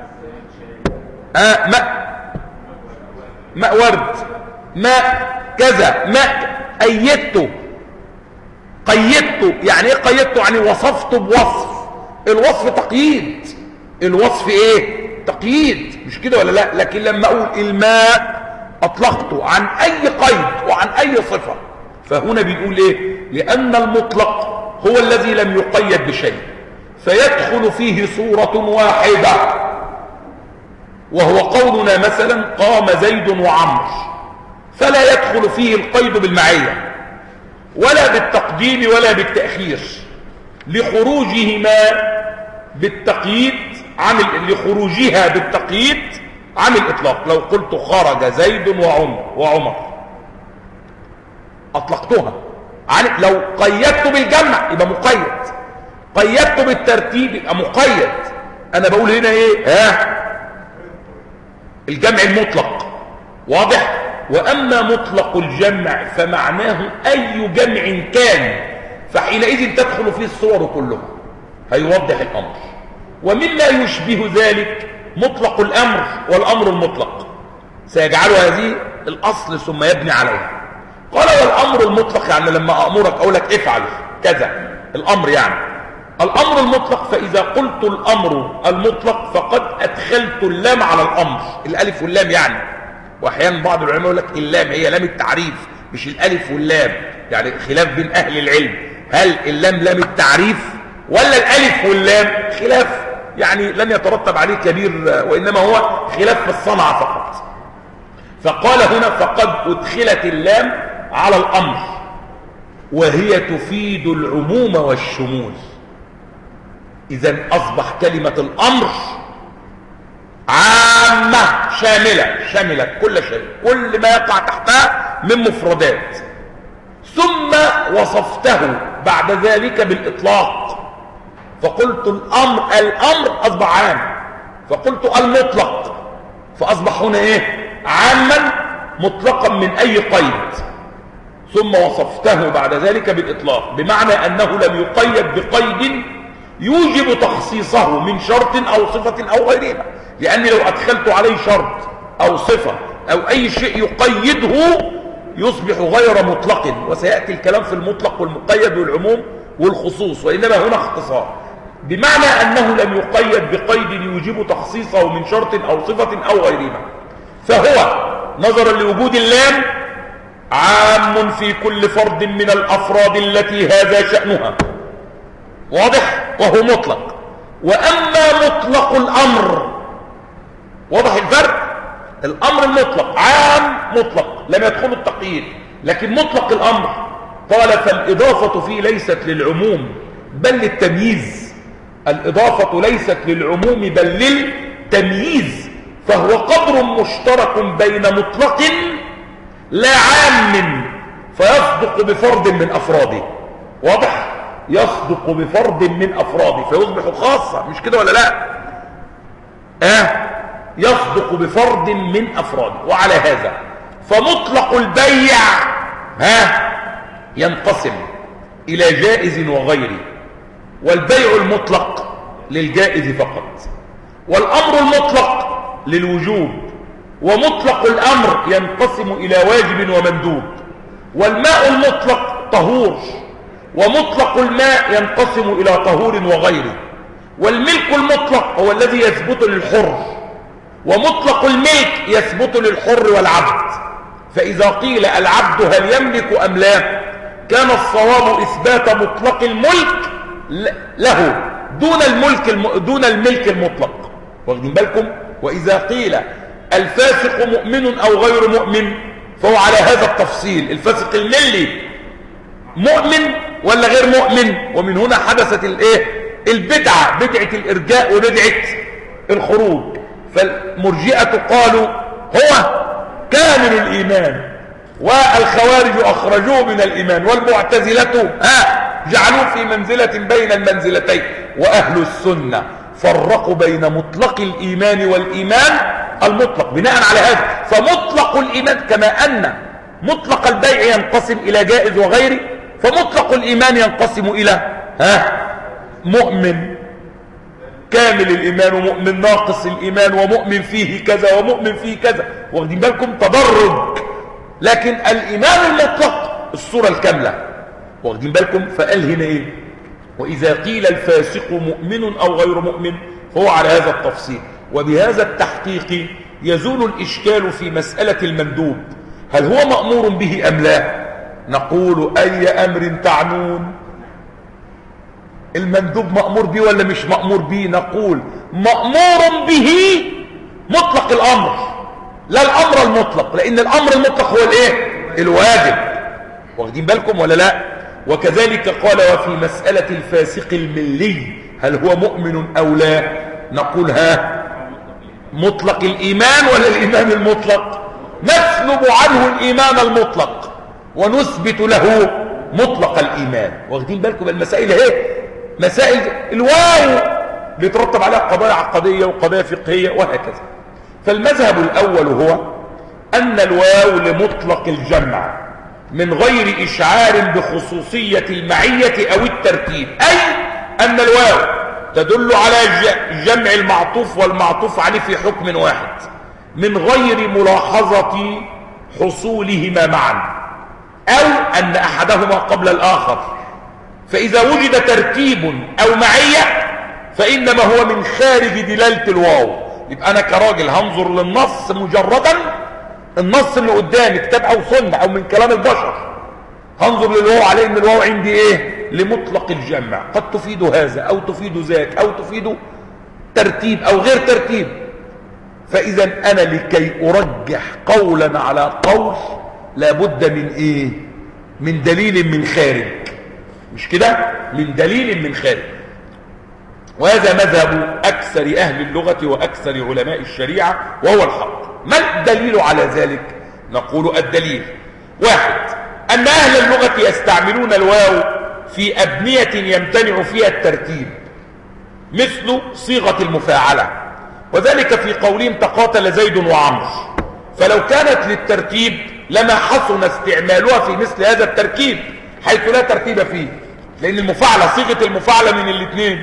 ها ماء ماء ورد، ماء كذا، ماء قيدته قيدته يعني ايه قيدته؟ يعني وصفته بوصف. الوصف تقييد، الوصف ايه؟ تقييد، مش كده ولا لا؟ لكن لما اقول الماء اطلقته عن اي قيد وعن اي صفه، فهنا بيقول ايه؟ لان المطلق هو الذي لم يقيد بشيء، فيدخل فيه صوره واحده، وهو قولنا مثلا قام زيد وعمر، فلا يدخل فيه القيد بالمعيه ولا بالتقديم ولا بالتاخير، لخروجهما بالتقييد عن لخروجها بالتقييد عن الاطلاق. لو قلت خرج زيد وعمر وعمر اطلقتها عن، لو قيدت بالجمع يبقى مقيد، قيدت بالترتيب يبقى مقيد. انا بقول هنا ايه؟ ها الجمع المطلق، واضح؟ واما مطلق الجمع فمعناه اي جمع كان، فحينئذ تدخل فيه الصور كلها. هيوضح الامر. ومما يشبه ذلك مطلق الامر والامر المطلق، سيجعل هذه الاصل ثم يبني عليها. قال والامر المطلق يعني لما امرك اقول لك افعل كذا، الامر يعني الامر المطلق. فاذا قلت الامر المطلق فقد ادخلت اللام على الامر، الالف واللام يعني. واحيانا بعض العلماء يقول لك اللام هي لام التعريف مش الالف واللام، يعني خلاف بين اهل العلم، هل اللام لام التعريف ولا الالف واللام؟ خلاف يعني لن يترتب عليه كبير، وانما هو خلاف في الصنعه فقط. فقال هنا فقد ادخلت اللام على الامر، وهي تفيد العموم والشمول. اذا اصبح كلمه الامر عامه شامله، شملت كل شيء، كل ما يقع تحتها من مفردات. ثم وصفته بعد ذلك بالاطلاق، فقلت الامر الامر اصبح عام، فقلت المطلق فاصبح هنا ايه؟ عاما مطلقا من اي قيد. ثم وصفته بعد ذلك بالاطلاق، بمعنى انه لم يقيد بقيد يوجب تخصيصه من شرط او صفه او غيرها، لاني لو ادخلت عليه شرط او صفه او اي شيء يقيده يصبح غير مطلق. وسياتي الكلام في المطلق والمقيد والعموم والخصوص، وانما هنا اختصار، بمعنى انه لم يقيد بقيد يوجب تخصيصه من شرط او صفه او غيرها، فهو نظرا لوجود اللام عام في كل فرد من الافراد التي هذا شأنها، واضح؟ وهو مطلق. واما مطلق الامر، واضح الفرق؟ الامر المطلق عام مطلق لم يدخل التقييد، لكن مطلق الامر قال فالاضافه فيه ليست للعموم بل للتمييز. الاضافه ليست للعموم بل للتمييز، فهو قدر مشترك بين مطلق لا عام فيصدق بفرد من افراده. واضح؟ يصدق بفرد من افراده فيصبح خاصه، مش كده ولا لا؟ اه يصدق بفرد من افراده. وعلى هذا فمطلق البيع ها ينقسم الى جائز وغيره، والبيع المطلق للجائز فقط، والامر المطلق للوجوب، ومطلق الامر ينقسم الى واجب ومندوب، والماء المطلق طهور، ومطلق الماء ينقسم الى طهور وغيره، والملك المطلق هو الذي يثبت للحر، ومطلق الملك يثبت للحر والعبد. فاذا قيل العبد هل يملك ام لا، كان الصواب اثبات مطلق الملك له دون الملك الم... دون الملك المطلق. واخدين بالكم؟ واذا قيل الفاسق مؤمن أو غير مؤمن، فهو على هذا التفصيل. الفاسق الملي مؤمن ولا غير مؤمن؟ ومن هنا حدثت الايه البدعة، بدعة الإرجاء وبدعة الخروج. فالمرجئة قالوا هو كامل الإيمان، والخوارج أخرجوه من الإيمان، والمعتزلة ها جعلوه في منزلة بين المنزلتين، وأهل السنة فرقوا بين مطلق الإيمان والإيمان المطلق بناء على هذا. فمطلق الإيمان كما أن مطلق البيع ينقسم إلى جائز وغيره، فمطلق الإيمان ينقسم إلى ها مؤمن كامل الإيمان ومؤمن ناقص الإيمان ومؤمن فيه كذا ومؤمن فيه كذا. واخدين بالكم؟ تدرج. لكن الإيمان المطلق الصورة الكاملة. واخدين بالكم؟ فقال هنا إيه؟ وإذا قيل الفاسق مؤمن أو غير مؤمن فهو على هذا التفصيل. وبهذا التحقيق يزول الإشكال في مسألة المندوب، هل هو مأمور به أم لا؟ نقول أي أمر تعنون؟ المندوب مأمور به ولا مش مأمور به؟ نقول مأمور به مطلق الأمر، لا الأمر المطلق، لأن الأمر المطلق هو الإيه؟ الواجب. واخدين بالكم ولا لا؟ وكذلك قال وفي مسألة الفاسق الملي هل هو مؤمن أو لا؟ نقول ها مطلق الإيمان ولا الإيمان المطلق؟ نسلب عنه الإيمان المطلق ونثبت له مطلق الإيمان. واخدين بالكم المسائل اهي مسائل الواو بيترتب عليها قضايا عقدية وقضايا فقهية وهكذا. فالمذهب الأول هو أن الواو لمطلق الجمع من غير إشعار بخصوصية المعية أو الترتيب، أي أن الواو تدل على جمع المعطوف والمعطوف عليه في حكم واحد من غير ملاحظة حصولهما معا، أو أن أحدهما قبل الآخر. فإذا وجد ترتيب أو معية فإنما هو من خارج دلالة الواو. يبقى أنا كراجل هنظر للنص مجردا، النص اللي قدامي كتاب أو سنة أو من كلام البشر، هنظر للواو عليه ان الواو عندي ايه؟ لمطلق الجمع، قد تفيد هذا او تفيد ذاك او تفيد ترتيب او غير ترتيب. فاذا انا لكي ارجح قولا على قول لابد من ايه؟ من دليل من خارج، مش كده؟ من دليل من خارج. وهذا مذهب اكثر اهل اللغة واكثر علماء الشريعة وهو الحق. ما الدليل على ذلك؟ نقول الدليل واحد، أن أهل اللغة يستعملون الواو في أبنية يمتنع فيها الترتيب مثل صيغة المفاعلة، وذلك في قولهم تقاتل زيد وعمرو، فلو كانت للترتيب لما حسن استعمالها في مثل هذا التركيب حيث لا ترتيب فيه، لأن المفاعلة صيغة المفاعلة من الاثنين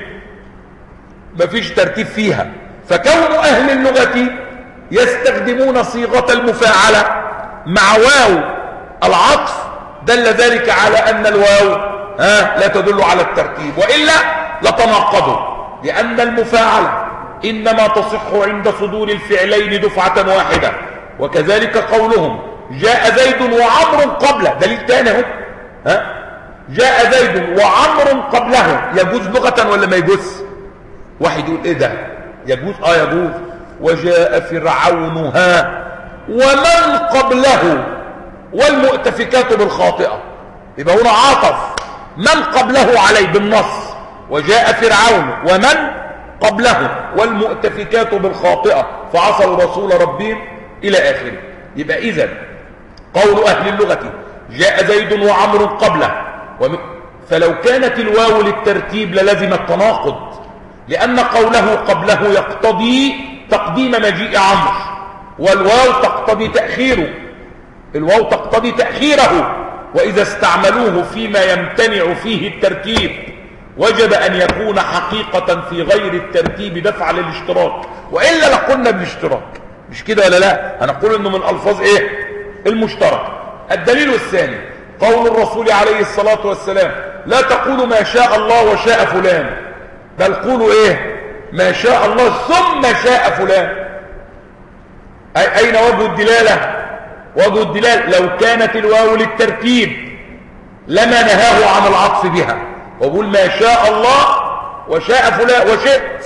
مفيش ترتيب فيها. فكون أهل اللغة يستخدمون صيغة المفاعلة مع واو العطف دل ذلك على أن الواو ها لا تدل على الترتيب، وإلا لتناقضوا، لأن المفاعلة إنما تصح عند صدور الفعلين دفعة واحدة. وكذلك قولهم جاء زيد وعمر قبله، دليل تاني اهو، ها جاء زيد وعمر قبله، يجوز لغة ولا ما يجوز؟ واحد يقول ايه ده؟ يجوز؟ اه يجوز. وجاء فرعون ها ومن قبله والمؤتفكات بالخاطئة، يبقى هنا عاطف من قبله عليه بالنص، وجاء فرعون ومن قبله والمؤتفكات بالخاطئة فعصوا رسول ربهم إلى آخره. يبقى إذن قول أهل اللغة جاء زيد وعمر قبله، فلو كانت الواو للترتيب للزم التناقض، لأن قوله قبله يقتضي تقديم مجيء عمرو، والواو تقتضي تأخيره، الواو تقتضي تأخيره. وإذا استعملوه فيما يمتنع فيه الترتيب وجب أن يكون حقيقة في غير الترتيب دفع للاشتراك، وإلا لقلنا بالاشتراك، مش كده ولا لا؟ هنقول إنه من ألفاظ إيه؟ المشترك. الدليل الثاني قول الرسول عليه الصلاة والسلام لا تقولوا ما شاء الله وشاء فلان، بل قولوا إيه؟ ما شاء الله ثم شاء فلان. أي أين وجه الدلالة؟ وجه الدلالة لو كانت الواو للترتيب لما نهاه عن العطف بها، وقول ما شاء الله وشاء فلان وشئت،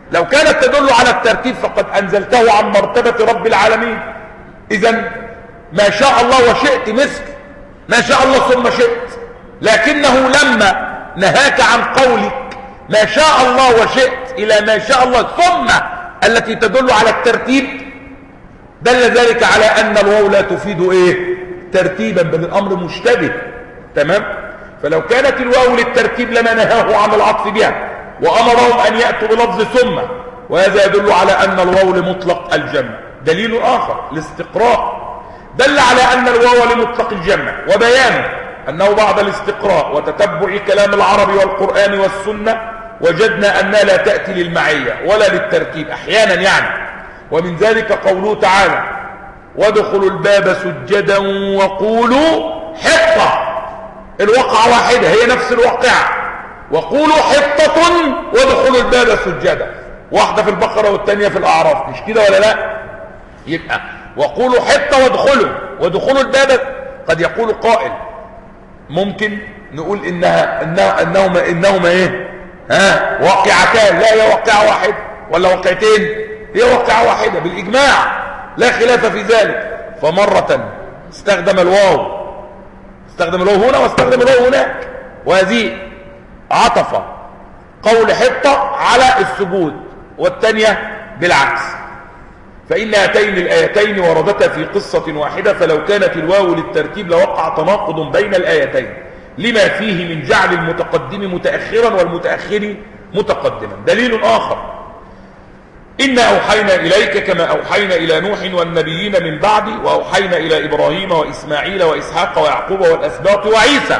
لو كانت تدل على الترتيب فقد أنزلته عن مرتبة رب العالمين. إذن ما شاء الله وشئت مثل ما شاء الله ثم شئت، لكنه لما نهاك عن قولك ما شاء الله وشئت إلى ما شاء الله ثم التي تدل على الترتيب، دل ذلك على أن الواو لا تفيد إيه؟ ترتيبا، بل الأمر مشتبه. تمام؟ فلو كانت الواو للترتيب لما نهاه عن العطف بها وأمرهم أن يأتوا بلفظ ثم، وهذا يدل على أن الواو لمطلق الجمع. دليل آخر الاستقراء دل على أن الواو لمطلق الجمع، وبيانه أنه بعد الاستقراء وتتبع كلام العرب والقرآن والسنة وجدنا أنها لا تأتي للمعية ولا للترتيب أحيانا يعني. ومن ذلك قوله تعالى وادخلوا الباب سجدا وقولوا حطة، الوقعة واحدة هي نفس الواقعة، وقولوا حطة وادخلوا الباب سجدا، واحدة في البقرة والثانية في الأعراف، مش كده ولا لا؟ يبقى وقولوا حطة وادخلوا ودخلوا الباب. قد يقول قائل ممكن نقول إنها إنها إنهما إنهما إيه؟ ها واقعتان، لا هي واقعة واحدة ولا واقعتين؟ هي واقعة واحدة بالإجماع لا خلاف في ذلك. فمرة استخدم الواو استخدم الواو هنا واستخدم الواو هناك، وهذه عطف قول حطة على السجود، والثانية بالعكس. فإن هاتين الآيتين وردتا في قصة واحدة، فلو كانت الواو للترتيب لوقع تناقض بين الآيتين لما فيه من جعل المتقدم متأخرا والمتأخر متقدما. دليل آخر إنا أوحينا إليك كما أوحينا إلى نوح والنبيين من بعدي، وأوحينا إلى إبراهيم وإسماعيل وإسحاق ويعقوب والأسباط وعيسى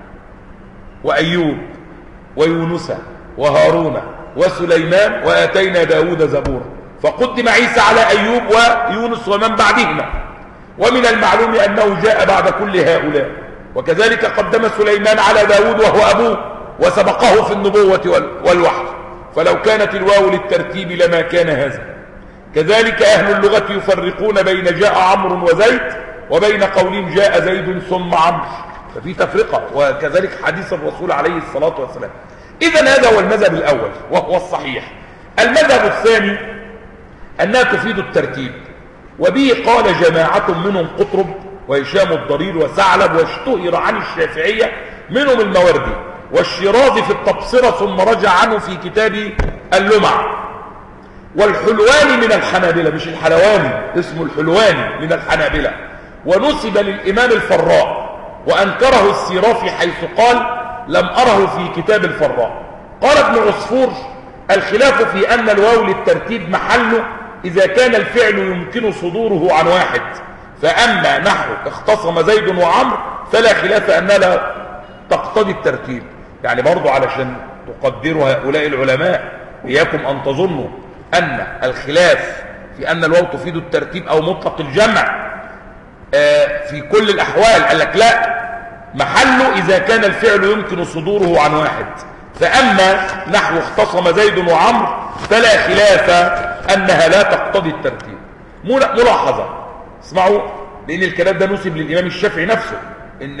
وأيوب ويونس وهارون وسليمان وآتينا داود زبورا. فقدم عيسى على أيوب ويونس ومن بعدهما، ومن المعلوم أنه جاء بعد كل هؤلاء. وكذلك قدم سليمان على داود وهو أبوه وسبقه في النبوة والوحي، فلو كانت الواو للترتيب لما كان هذا. كذلك أهل اللغة يفرقون بين جاء عمرو وزيد وبين قولهم جاء زيد ثم عمرو، ففي تفرقة، وكذلك حديث الرسول عليه الصلاة والسلام. إذن هذا هو المذهب الأول وهو الصحيح. المذهب الثاني أنها تفيد الترتيب، وبه قال جماعة منهم قطرب وهشام الضرير وثعلب، واشتهر عن الشافعية منهم الموردي والشيرازي في التبصرة، ثم رجع عنه في كتاب اللمع. والحلواني من الحنابلة، مش الحلواني، اسمه الحلواني من الحنابلة، ونسب للإمام الفراء، وأنكره السيرافي حيث قال لم أره في كتاب الفراء. قال ابن عصفور الخلاف في أن الواو للترتيب محله إذا كان الفعل يمكن صدوره عن واحد، فأما نحو اختصم زيد وعمر فلا خلاف أنها لا تقتضي الترتيب. يعني برضو علشان تقدروا هؤلاء العلماء إياكم أن تظنوا أن الخلاف في أن الواو تفيد الترتيب أو مطلق الجمع في كل الأحوال. قال لك لا، محله إذا كان الفعل يمكن صدوره عن واحد، فأما نحو اختصم زيد وعمر فلا خلاف أنها لا تقتضي الترتيب. ملاحظة، اسمعوا، لأن الكلام ده نسب للإمام الشافعي نفسه، إن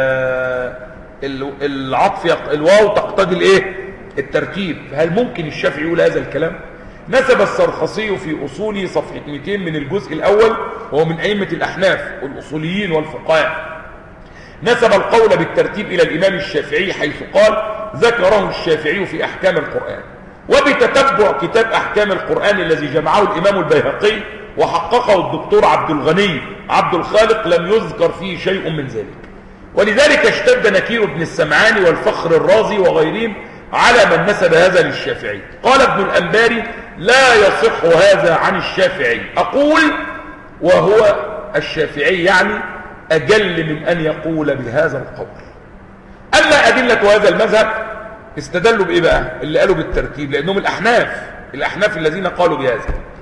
العطف الواو تقتضي الايه؟ الترتيب. هل ممكن الشافعي يقول هذا الكلام؟ نسب السرخسي في أصوله صفحة مئتين من الجزء الأول، وهو من أئمة الأحناف والأصوليين والفقهاء، نسب القول بالترتيب إلى الإمام الشافعي حيث قال ذكره الشافعي في أحكام القرآن. وبتتبع كتاب أحكام القرآن الذي جمعه الإمام البيهقي وحققه الدكتور عبد الغني عبد الخالق لم يذكر فيه شيء من ذلك. ولذلك اشتد نكير بن السمعاني والفخر الرازي وغيرهم على من نسب هذا للشافعي. قال ابن الأنباري لا يصح هذا عن الشافعي. أقول وهو الشافعي يعني أجل من أن يقول بهذا القول. أما أدلة هذا المذهب استدلوا بإيه بقى؟ اللي قالوا بالترتيب، لأنهم الأحناف الأحناف الذين قالوا بهذا.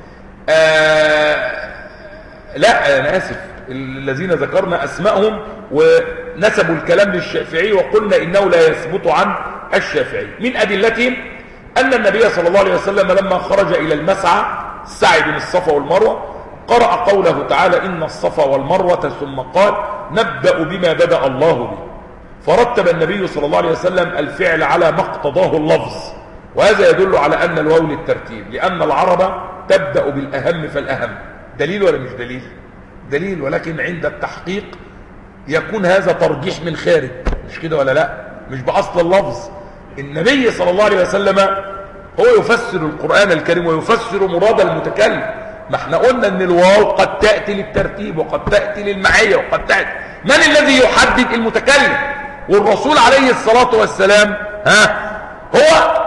آه لا أنا آسف، الذين ذكرنا أسمائهم ونسبوا الكلام للشافعي وقلنا إنه لا يثبت عن الشافعي. من أدلتهم أن النبي صلى الله عليه وسلم لما خرج إلى المسعى السعي بين الصفا والمروة قرأ قوله تعالى إن الصفا والمروة، ثم قال نبدأ بما بدأ الله به، فرتب النبي صلى الله عليه وسلم الفعل على ما اقتضاه اللفظ، وهذا يدل على أن الواو للترتيب، لأن العرب تبدأ بالأهم فالأهم. دليل ولا مش دليل؟ دليل، ولكن عند التحقيق يكون هذا ترجيح من خارج، مش كده ولا لا؟ مش بأصل اللفظ. النبي صلى الله عليه وسلم هو يفسر القرآن الكريم ويفسر مراد المتكلم. ما احنا قلنا ان الواو قد تأتي للترتيب وقد تأتي للمعية وقد تأتي. من الذي يحدد المتكلم؟ والرسول عليه الصلاة والسلام ها هو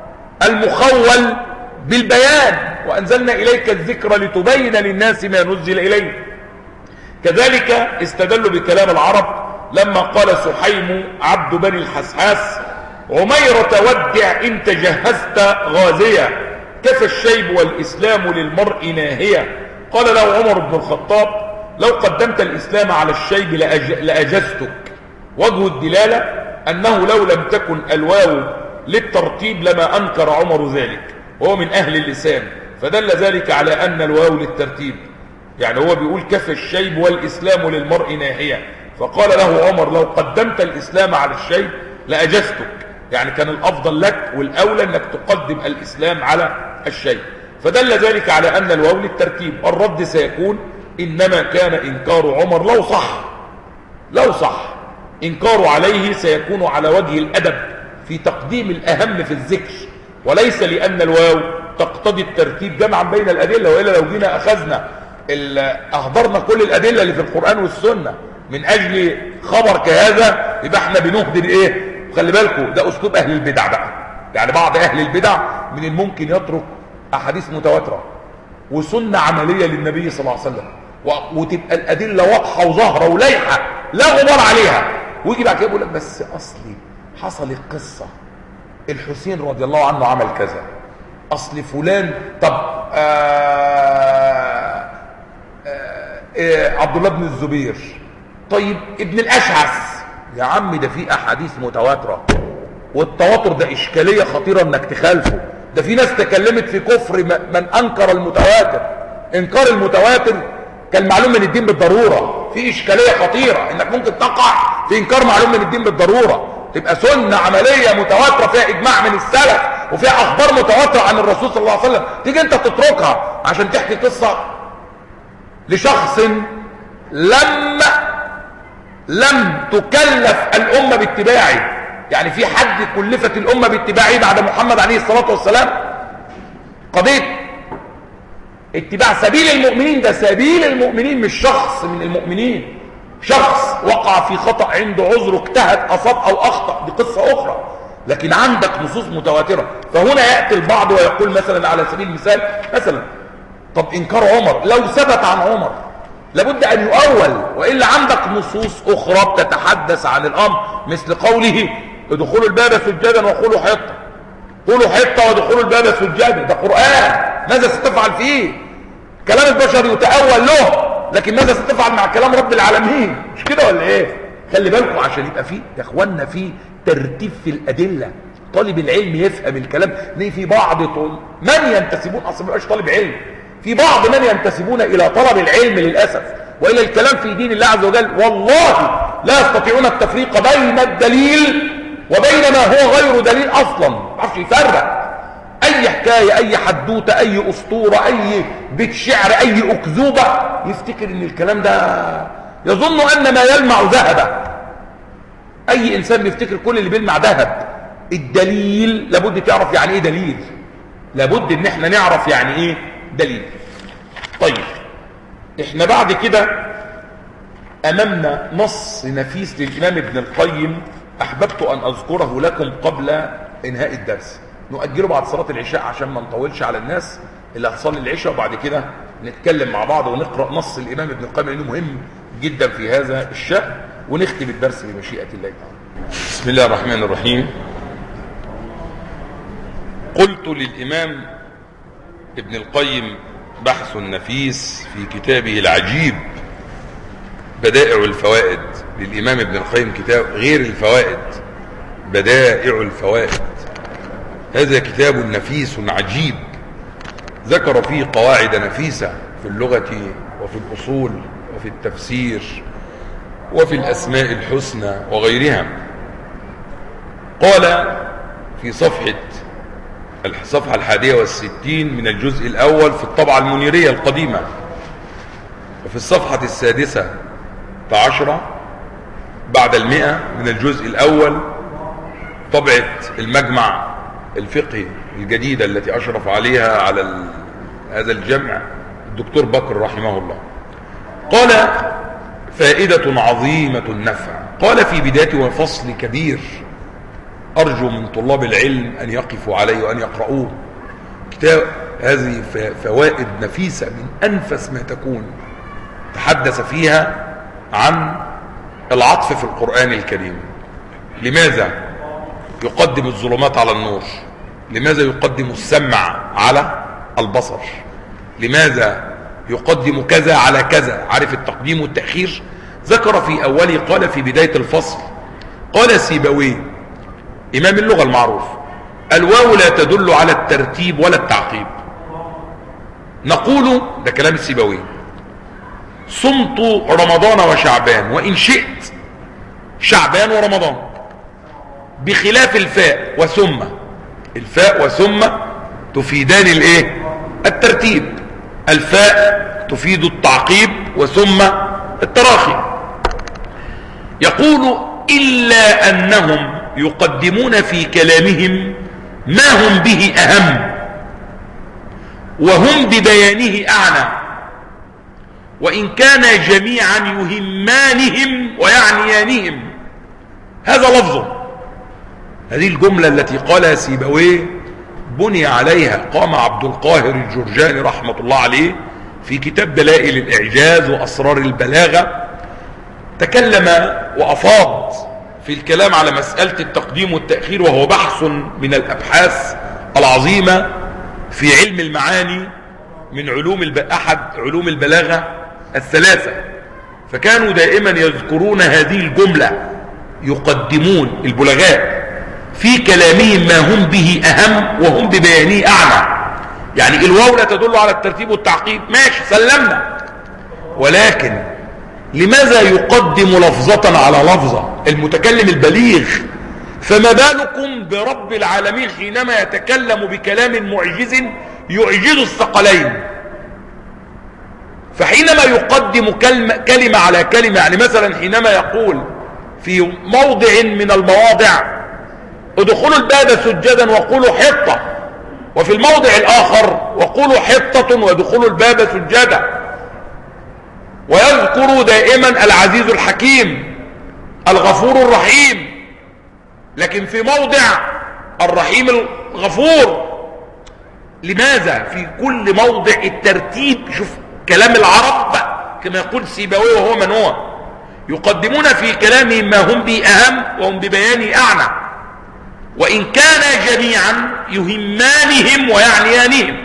المخول بالبيان، وأنزلنا إليك الذكر لتبين للناس ما نزل إليه. كذلك استدلوا بكلام العرب لما قال سحيم عبد بني الحسحاس: عميرة ودع إن تجهزت غازية، كفى الشيب والإسلام للمرء ناهية. قال له عمر بن الخطاب: لو قدمت الإسلام على الشيب لأج... لأجزتك. وجه الدلالة أنه لو لم تكن الواو للترتيب لما أنكر عمر ذلك، وهو من أهل اللسان، فدل ذلك على أن الواو للترتيب. يعني هو بيقول كفى الشيب والإسلام للمرء ناهية، فقال له عمر: لو قدمت الإسلام على الشيب لأجزتك، يعني كان الأفضل لك والأولى أنك تقدم الإسلام على الشيب. فدل ذلك على أن الواو للترتيب. الرد سيكون: إنما كان إنكار عمر لو صح لو صح إنكار عليه سيكون على وجه الأدب في تقديم الأهم في الذكر، وليس لأن الواو تقتضي الترتيب جمعا بين الأدلة. وإلا لو جينا أخذنا أهدرنا كل الأدلة اللي في القرآن والسنة من أجل خبر كهذا، يبقى احنا بنهدر إيه؟ خلي بالكم ده أسلوب أهل البدع بقى. يعني بعض أهل البدع من الممكن يترك أحاديث متواترة وسنة عملية للنبي صلى الله عليه وسلم، وتبقى الأدلة واضحة وظاهرة ولايحة لا غبار عليها، ويجي بعد كده يقول لك بس أصلي حصل القصة، الحسين رضي الله عنه عمل كذا، أصل فلان، طب آآ آآ عبد الله بن الزبير، طيب ابن الأشعث. يا عم ده في أحاديث متواترة، والتواتر ده إشكالية خطيرة إنك تخالفه. ده في ناس تكلمت في كفر من أنكر المتواتر. إنكار المتواتر كان معلوم من الدين بالضرورة. في إشكالية خطيرة إنك ممكن تقع في إنكار معلوم من الدين بالضرورة، تبقى سنة عملية متواترة فيها إجماع من السلف وفيها أخبار متواترة عن الرسول صلى الله عليه وسلم، تيجي أنت تتركها عشان تحكي قصة لشخص لم لم تكلف الأمة باتباعه. يعني في حد كلفت الأمة باتباعه بعد محمد عليه الصلاة والسلام؟ قضية اتباع سبيل المؤمنين، ده سبيل المؤمنين مش شخص من المؤمنين. شخص وقع في خطأ عنده عذر، اجتهد، أصاب أو أخطأ، دي قصة أخرى. لكن عندك نصوص متواترة. فهنا يأتي البعض ويقول مثلا على سبيل المثال مثلا طب إنكار عمر لو ثبت عن عمر لابد أن يؤول، وإلا عندك نصوص أخرى بتتحدث عن الأمر، مثل قوله ادخلوا الباب سجدا وقولوا حطة، قولوا حطة وادخلوا الباب سجدا. ده قرآن، ماذا ستفعل فيه؟ كلام البشر يتأول له، لكن ماذا ستفعل مع كلام رب العالمين؟ مش كده ولا ايه؟ خلي بالكم عشان يبقى فيه يا اخوانا في ترتيب في الأدلة. طالب العلم يفهم الكلام. ليه في بعض طول من ينتسبون، اصلا ما يبقاش طالب علم، في بعض من ينتسبون الى طلب العلم للاسف والى الكلام في دين الله عز وجل، والله لا يستطيعون التفريق بين الدليل وبين ما هو غير دليل اصلا. ما يعرفش يفرق. اي حكايه، اي حدوته، اي اسطوره، اي بيت شعر، اي اكذوبه، يفتكر ان الكلام ده يظن ان ما يلمع ذهبا. اي انسان بيفتكر كل اللي بيلمع ذهب. الدليل لابد تعرف يعني ايه دليل، لابد ان احنا نعرف يعني ايه دليل. طيب احنا بعد كده امامنا نص نفيس للامام ابن القيم، احببت ان اذكره لكم قبل انهاء الدرس. نؤجله بعد صلاة العشاء عشان ما نطولش على الناس اللي هتصلي العشاء، وبعد كده نتكلم مع بعض ونقرأ نص الامام ابن القيم لانه مهم جدا في هذا الشأن، ونختم الدرس بمشيئة الله تعالى. بسم الله الرحمن الرحيم. قلت للامام ابن القيم بحث نفيس في كتابه العجيب بدائع الفوائد. للإمام ابن القيم كتاب غير الفوائد، بدائع الفوائد. هذا كتاب نفيس عجيب ذكر فيه قواعد نفيسة في اللغة وفي الأصول وفي التفسير وفي الأسماء الحسنى وغيرها. قال في صفحة الصفحة الحادية والستين من الجزء الأول في الطبعة المنيرية القديمة، وفي الصفحة السادسة عشرة بعد المئة من الجزء الأول طبعة المجمع الفقهي الجديدة التي أشرف عليها على هذا الجمع الدكتور بكر رحمه الله. قال: فائدة عظيمة النفع. قال في بداية فصل كبير أرجو من طلاب العلم أن يقفوا عليه وأن يقرؤوه. كتاب هذه فوائد نفيسة من أنفس ما تكون، تحدث فيها عن العطف في القرآن الكريم. لماذا يقدم الظلمات على النور؟ لماذا يقدم السمع على البصر؟ لماذا يقدم كذا على كذا؟ عارف التقديم والتأخير؟ ذكر في أوله، قال في بداية الفصل، قال سيبويه إمام اللغة المعروف: الواو لا تدل على الترتيب ولا التعقيب. نقول، ده كلام السيبويه: صمت رمضان وشعبان، وإن شئت شعبان ورمضان، بخلاف الفاء وثم. الفاء وثم تفيدان الايه؟ الترتيب. الفاء تفيد التعقيب وثم التراخي. يقول: إلا أنهم يقدمون في كلامهم ما هم به أهم، وهم ببيانه أعنى، وإن كان جميعا يهمانهم ويعنيانهم. هذا لفظه. هذه الجملة التي قالها سيبويه بني عليها، قام عبد القاهر الجرجاني رحمة الله عليه في كتاب دلائل الإعجاز وأسرار البلاغة، تكلم وأفاض في الكلام على مسألة التقديم والتأخير، وهو بحث من الأبحاث العظيمة في علم المعاني من علوم الب... أحد علوم البلاغة الثلاثة. فكانوا دائما يذكرون هذه الجملة، يقدمون البلغاء في كلامهم ما هم به أهم وهم ببيانه أعلى. يعني الواو لا تدل على الترتيب والتعقيب، ماشي سلمنا، ولكن لماذا يقدم لفظة على لفظة؟ المتكلم البليغ. فما بالكم برب العالمين حينما يتكلم بكلام معجز يعجز الثقلين؟ فحينما يقدم كلمة, كلمة على كلمة، يعني مثلا حينما يقول في موضع من المواضع: ادخلوا الباب سجدا وقولوا حطة، وفي الموضع الآخر: وقولوا حطة وادخلوا الباب سجدا. ويذكر دائما العزيز الحكيم الغفور الرحيم، لكن في موضع الرحيم الغفور. لماذا في كل موضع الترتيب؟ شوف كلام العرب كما يقول سيبويه وهو من هو، يقدمون في كلامهم ما هم به أهم وهم ببيانه أعنى، وإن كان جميعا يهمانهم ويعنيانهم.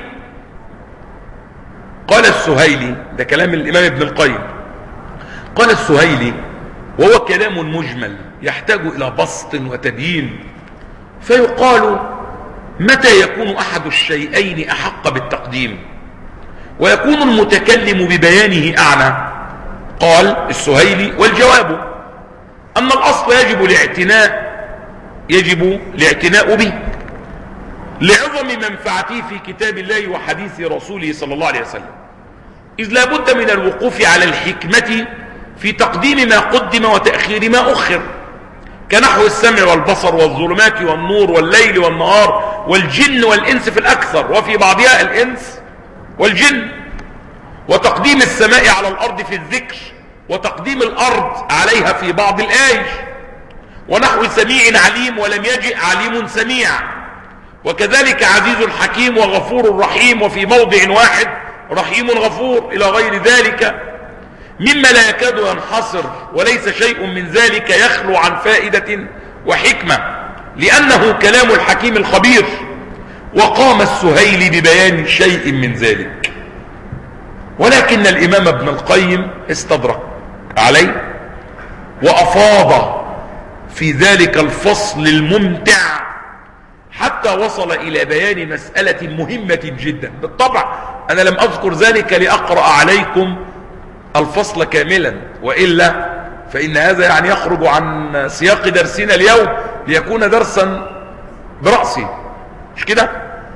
قال السهيلي، ده كلام الإمام ابن القيم، قال السهيلي: وهو كلام مجمل يحتاج إلى بسط وتبيين، فيقال: متى يكون أحد الشيئين أحق بالتقديم ويكون المتكلم ببيانه أعنى؟ قال السهيلي: والجواب أن الأصل يجب الاعتناء يجب الاعتناء به لعظم منفعته في كتاب الله وحديث رسوله صلى الله عليه وسلم، إذ لا بد من الوقوف على الحكمة في تقديم ما قدم وتأخير ما أخر، كنحو السمع والبصر والظلمات والنور والليل والنهار والجن والإنس في الأكثر، وفي بعضها الإنس والجن، وتقديم السماء على الأرض في الذكر، وتقديم الأرض عليها في بعض الآية، ونحو سميع عليم ولم يجئ عليم سميع، وكذلك عزيز حكيم وغفور رحيم، وفي موضع واحد رحيم غفور، إلى غير ذلك مما لا يكاد ينحصر، وليس شيء من ذلك يخلو عن فائدة وحكمة، لأنه كلام الحكيم الخبير. وقام السهيلي ببيان شيء من ذلك، ولكن الإمام ابن القيم استدرك عليه وأفاض في ذلك الفصل الممتع حتى وصل إلى بيان مسألة مهمة جدا. بالطبع أنا لم أذكر ذلك لأقرأ عليكم الفصل كاملا، وإلا فإن هذا يعني يخرج عن سياق درسنا اليوم ليكون درسا برأسي، مش كده؟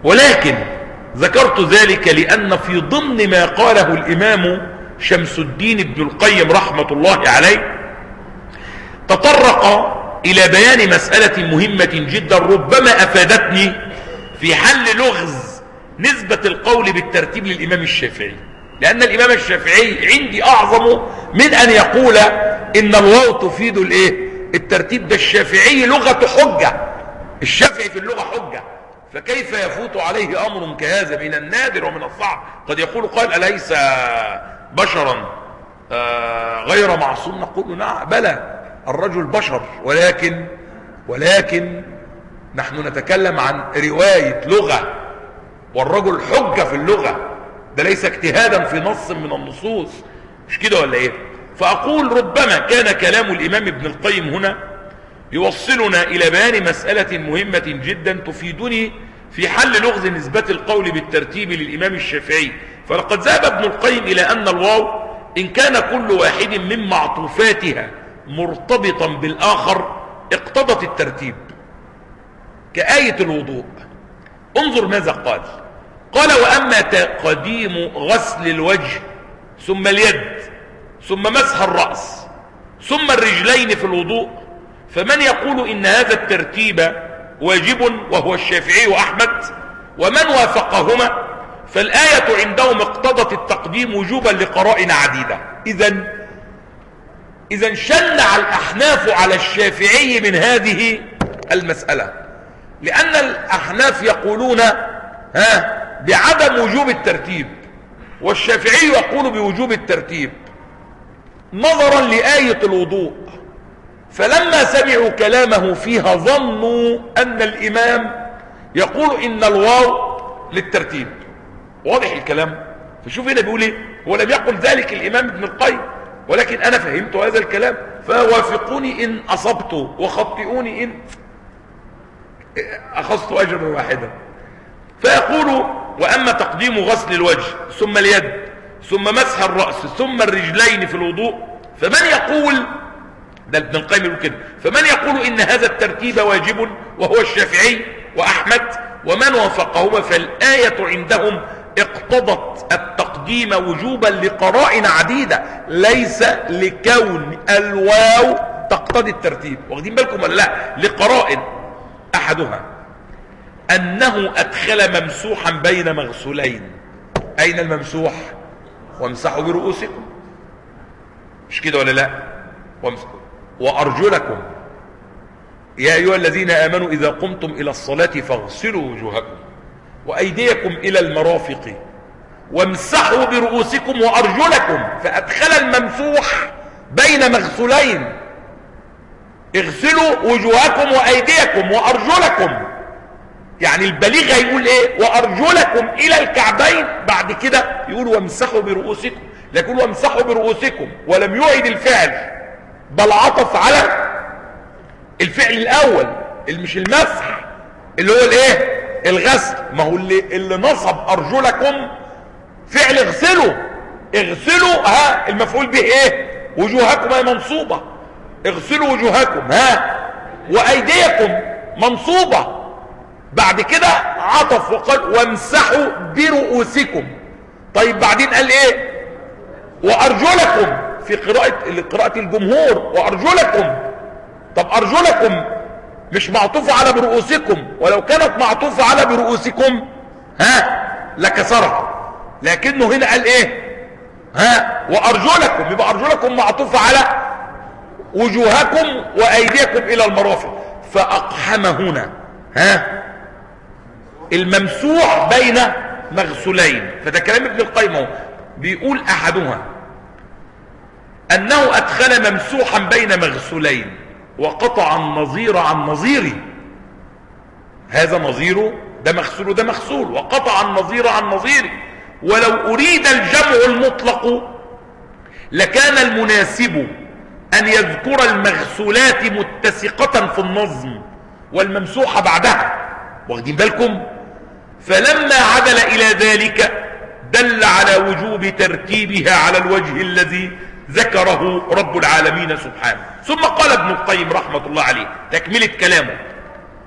ولكن ذكرت ذلك لأن في ضمن ما قاله الإمام شمس الدين ابن القيم رحمة الله عليه تطرق إلى بيان مسألة مهمة جدا ربما أفادتني في حل لغز نسبة القول بالترتيب للإمام الشافعي، لأن الإمام الشافعي عندي أعظم من أن يقول إن الواو تفيد الإيه؟ الترتيب. ده الشافعي لغة حجة، الشافعي في اللغة حجة، فكيف يفوت عليه أمر كهذا من النادر ومن الصعب؟ قد يقول قال أليس بشرا آه غير معصوم؟ نقول نعم بلى الرجل بشر، ولكن ولكن نحن نتكلم عن رواية لغة، والرجل حجة في اللغة، ده ليس اجتهادا في نص من النصوص، مش كده ولا ايه؟ فأقول ربما كان كلام الإمام ابن القيم هنا يوصلنا إلى بيان مسألة مهمة جدا تفيدني في حل لغز نسبة القول بالترتيب للإمام الشافعي. فلقد ذهب ابن القيم إلى أن الواو إن كان كل واحد من معطوفاتها مرتبطا بالآخر اقتضت الترتيب، كآية الوضوء. انظر ماذا قال. قال وأما تقديم غسل الوجه ثم اليد ثم مسح الرأس ثم الرجلين في الوضوء فمن يقول إن هذا الترتيب واجب وهو الشافعي وأحمد ومن وافقهما، فالآية عندهم اقتضت التقديم وجوبا لقرائن عديدة. إذن إذن شنع الأحناف على الشافعي من هذه المسألة، لأن الأحناف يقولون ها بعدم وجوب الترتيب، والشافعي يقول بوجوب الترتيب نظرا لآية الوضوء. فلما سمعوا كلامه فيها ظنوا أن الإمام يقول إن الواو للترتيب. واضح الكلام؟ فشوف هنا بيقول ايه، هو لم يقل ذلك الإمام ابن القيم، ولكن أنا فهمت هذا الكلام، فوافقوني إن أصبت وخطئوني إن أخذت أجرا واحدا. فيقول وأما تقديم غسل الوجه ثم اليد ثم مسح الرأس ثم الرجلين في الوضوء فمن يقول، ده ابن القيم يقول كده، فمن يقول إن هذا الترتيب واجب وهو الشافعي وأحمد ومن وافقهما، فالآية عندهم اقتضت التقديم وجوبا لقرائن عديدة، ليس لكون الواو تقتضي الترتيب. واخدين بالكم ولا لا؟ لقرائن. أحدها أنه أدخل ممسوحا بين مغسولين. أين الممسوح؟ وامسحوا برؤوسكم، مش كده ولا لا؟ وأرجلكم يا أيها الذين آمنوا إذا قمتم إلى الصلاة فاغسلوا وجوهكم وأيديكم إلى المرافق وامسحوا برؤوسكم وأرجلكم. فأدخل الممسوح بين مغسولين، اغسلوا وجوهكم وأيديكم وأرجلكم. يعني البليغ هيقول ايه؟ وأرجلكم إلى الكعبين، بعد كده يقول وامسحوا برؤوسكم، لكن وامسحوا برؤوسكم ولم يعد الفعل، بل عطف على الفعل الأول اللي مش المسح، اللي هو الايه؟ الغسل. ما هو اللي, اللي نصب أرجلكم فعل اغسلوا، اغسلوا ها المفعول به ايه؟ وجوهكم هي منصوبة، اغسلوا وجوهكم ها، وأيديكم منصوبة. بعد كده عطف وقال وامسحوا برؤوسكم. طيب بعدين قال ايه؟ وأرجلكم في قراءة قراءة الجمهور وأرجلكم. طب أرجلكم مش معطوفة على برؤوسكم، ولو كانت معطوفة على برؤوسكم ها لكسرها، لكنه هنا قال ايه؟ ها وأرجلكم، يبقى أرجلكم معطوفة على وجوهكم وأيديكم إلى المرافق. فأقحم هنا ها الممسوح بين مغسولين. فده كلام ابن القيم بيقول أحدها أنه أدخل ممسوحا بين مغسولين وقطع النظير عن نظيره. هذا نظيره، ده مغسول ده مغسول، وقطع النظير عن نظيره. ولو أريد الجمع المطلق لكان المناسب أن يذكر المغسولات متسقة في النظم والممسوحة بعدها. واخدين بالكم؟ فلما عدل إلى ذلك دل على وجوب ترتيبها على الوجه الذي ذكره رب العالمين سبحانه. ثم قال ابن القيم رحمة الله عليه تكملة كلامه: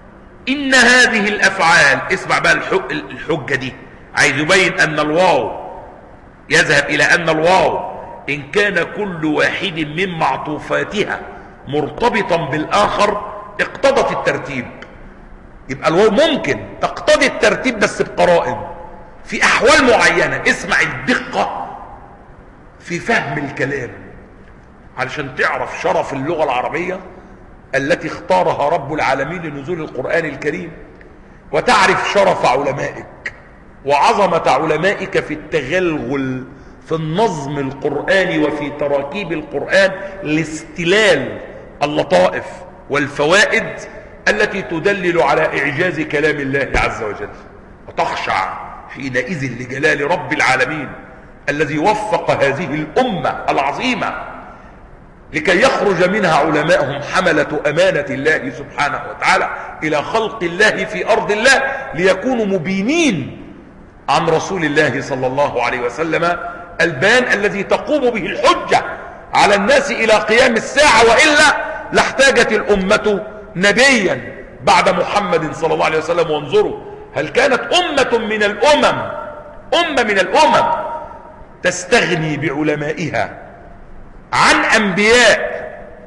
إن هذه الأفعال، اسمع بقى الحجة دي، عايز يبين أن الواو يذهب إلى أن الواو إن كان كل واحد من معطوفاتها مرتبطا بالآخر اقتضت الترتيب. يبقى الواو ممكن تقتضي الترتيب بس بقرائن في أحوال معينة. اسمع الدقة في فهم الكلام علشان تعرف شرف اللغة العربية التي اختارها رب العالمين لنزول القرآن الكريم، وتعرف شرف علمائك وعظمة علمائك في التغلغل في النظم القرآني وفي تراكيب القرآن لاستلال اللطائف والفوائد التي تدلل على إعجاز كلام الله عز وجل. وتخشع حينئذ لجلال رب العالمين الذي وفق هذه الأمة العظيمة لكي يخرج منها علماءهم حملة أمانة الله سبحانه وتعالى إلى خلق الله في أرض الله، ليكونوا مبينين عن رسول الله صلى الله عليه وسلم البيان الذي تقوم به الحجة على الناس إلى قيام الساعة، وإلا لاحتاجت الأمة نبيا بعد محمد صلى الله عليه وسلم. وانظروا، هل كانت أمة من الأمم أمة من الأمم تستغني بعلمائها عن أنبياء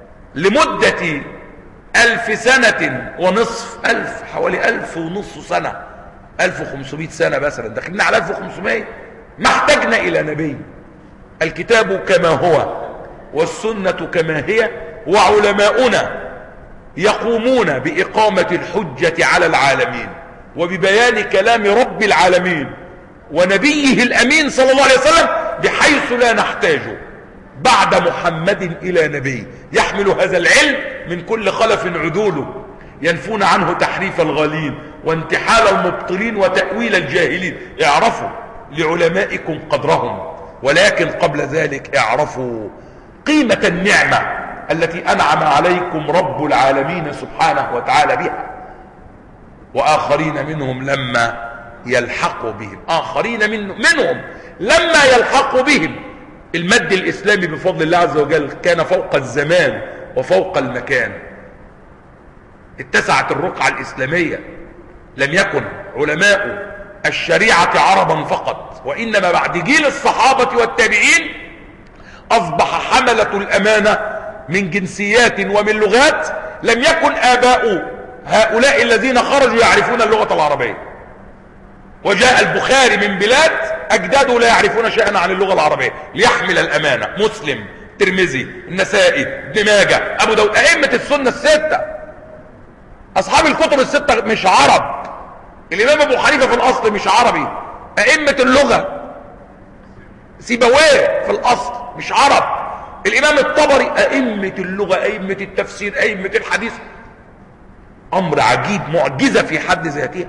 لمدة ألف سنة ونصف، ألف حوالي ألف ونصف سنة، ألف وخمسمائة سنة مثلا، داخلين على ألف وخمسمائة. ما احتاجنا إلى نبي، الكتاب كما هو والسنة كما هي، وعلماؤنا يقومون بإقامة الحجة على العالمين وببيان كلام رب العالمين ونبيه الأمين صلى الله عليه وسلم، بحيث لا نحتاج بعد محمد إلى نبي يحمل هذا العلم من كل خلف عدوله، ينفون عنه تحريف الغالين وانتحال المبطلين وتأويل الجاهلين. اعرفوا لعلمائكم قدرهم، ولكن قبل ذلك اعرفوا قيمة النعمة التي أنعم عليكم رب العالمين سبحانه وتعالى بها. وآخرين منهم لما يلحقوا بهم، آخرين من منهم لما يلحقوا بهم. المد الإسلامي بفضل الله عز وجل كان فوق الزمان وفوق المكان. اتسعت الرقعة الإسلامية، لم يكن علماء الشريعة عربا فقط، وإنما بعد جيل الصحابة والتابعين أصبح حملة الأمانة من جنسيات ومن لغات لم يكن آباء هؤلاء الذين خرجوا يعرفون اللغة العربية. وجاء البخاري من بلاد أجداده لا يعرفون شيئا عن اللغة العربية ليحمل الأمانة. مسلم، ترمذي، النسائي، ابن ماجه، أبو داود، أئمة السنة الستة، أصحاب الكتب الستة مش عرب. الإمام أبو حنيفة في الأصل مش عربي. أئمة اللغة سيبويه في الأصل مش عرب. الإمام الطبري، أئمة اللغة، أئمة التفسير، أئمة الحديث. أمر عجيب، معجزة في حد ذاتها.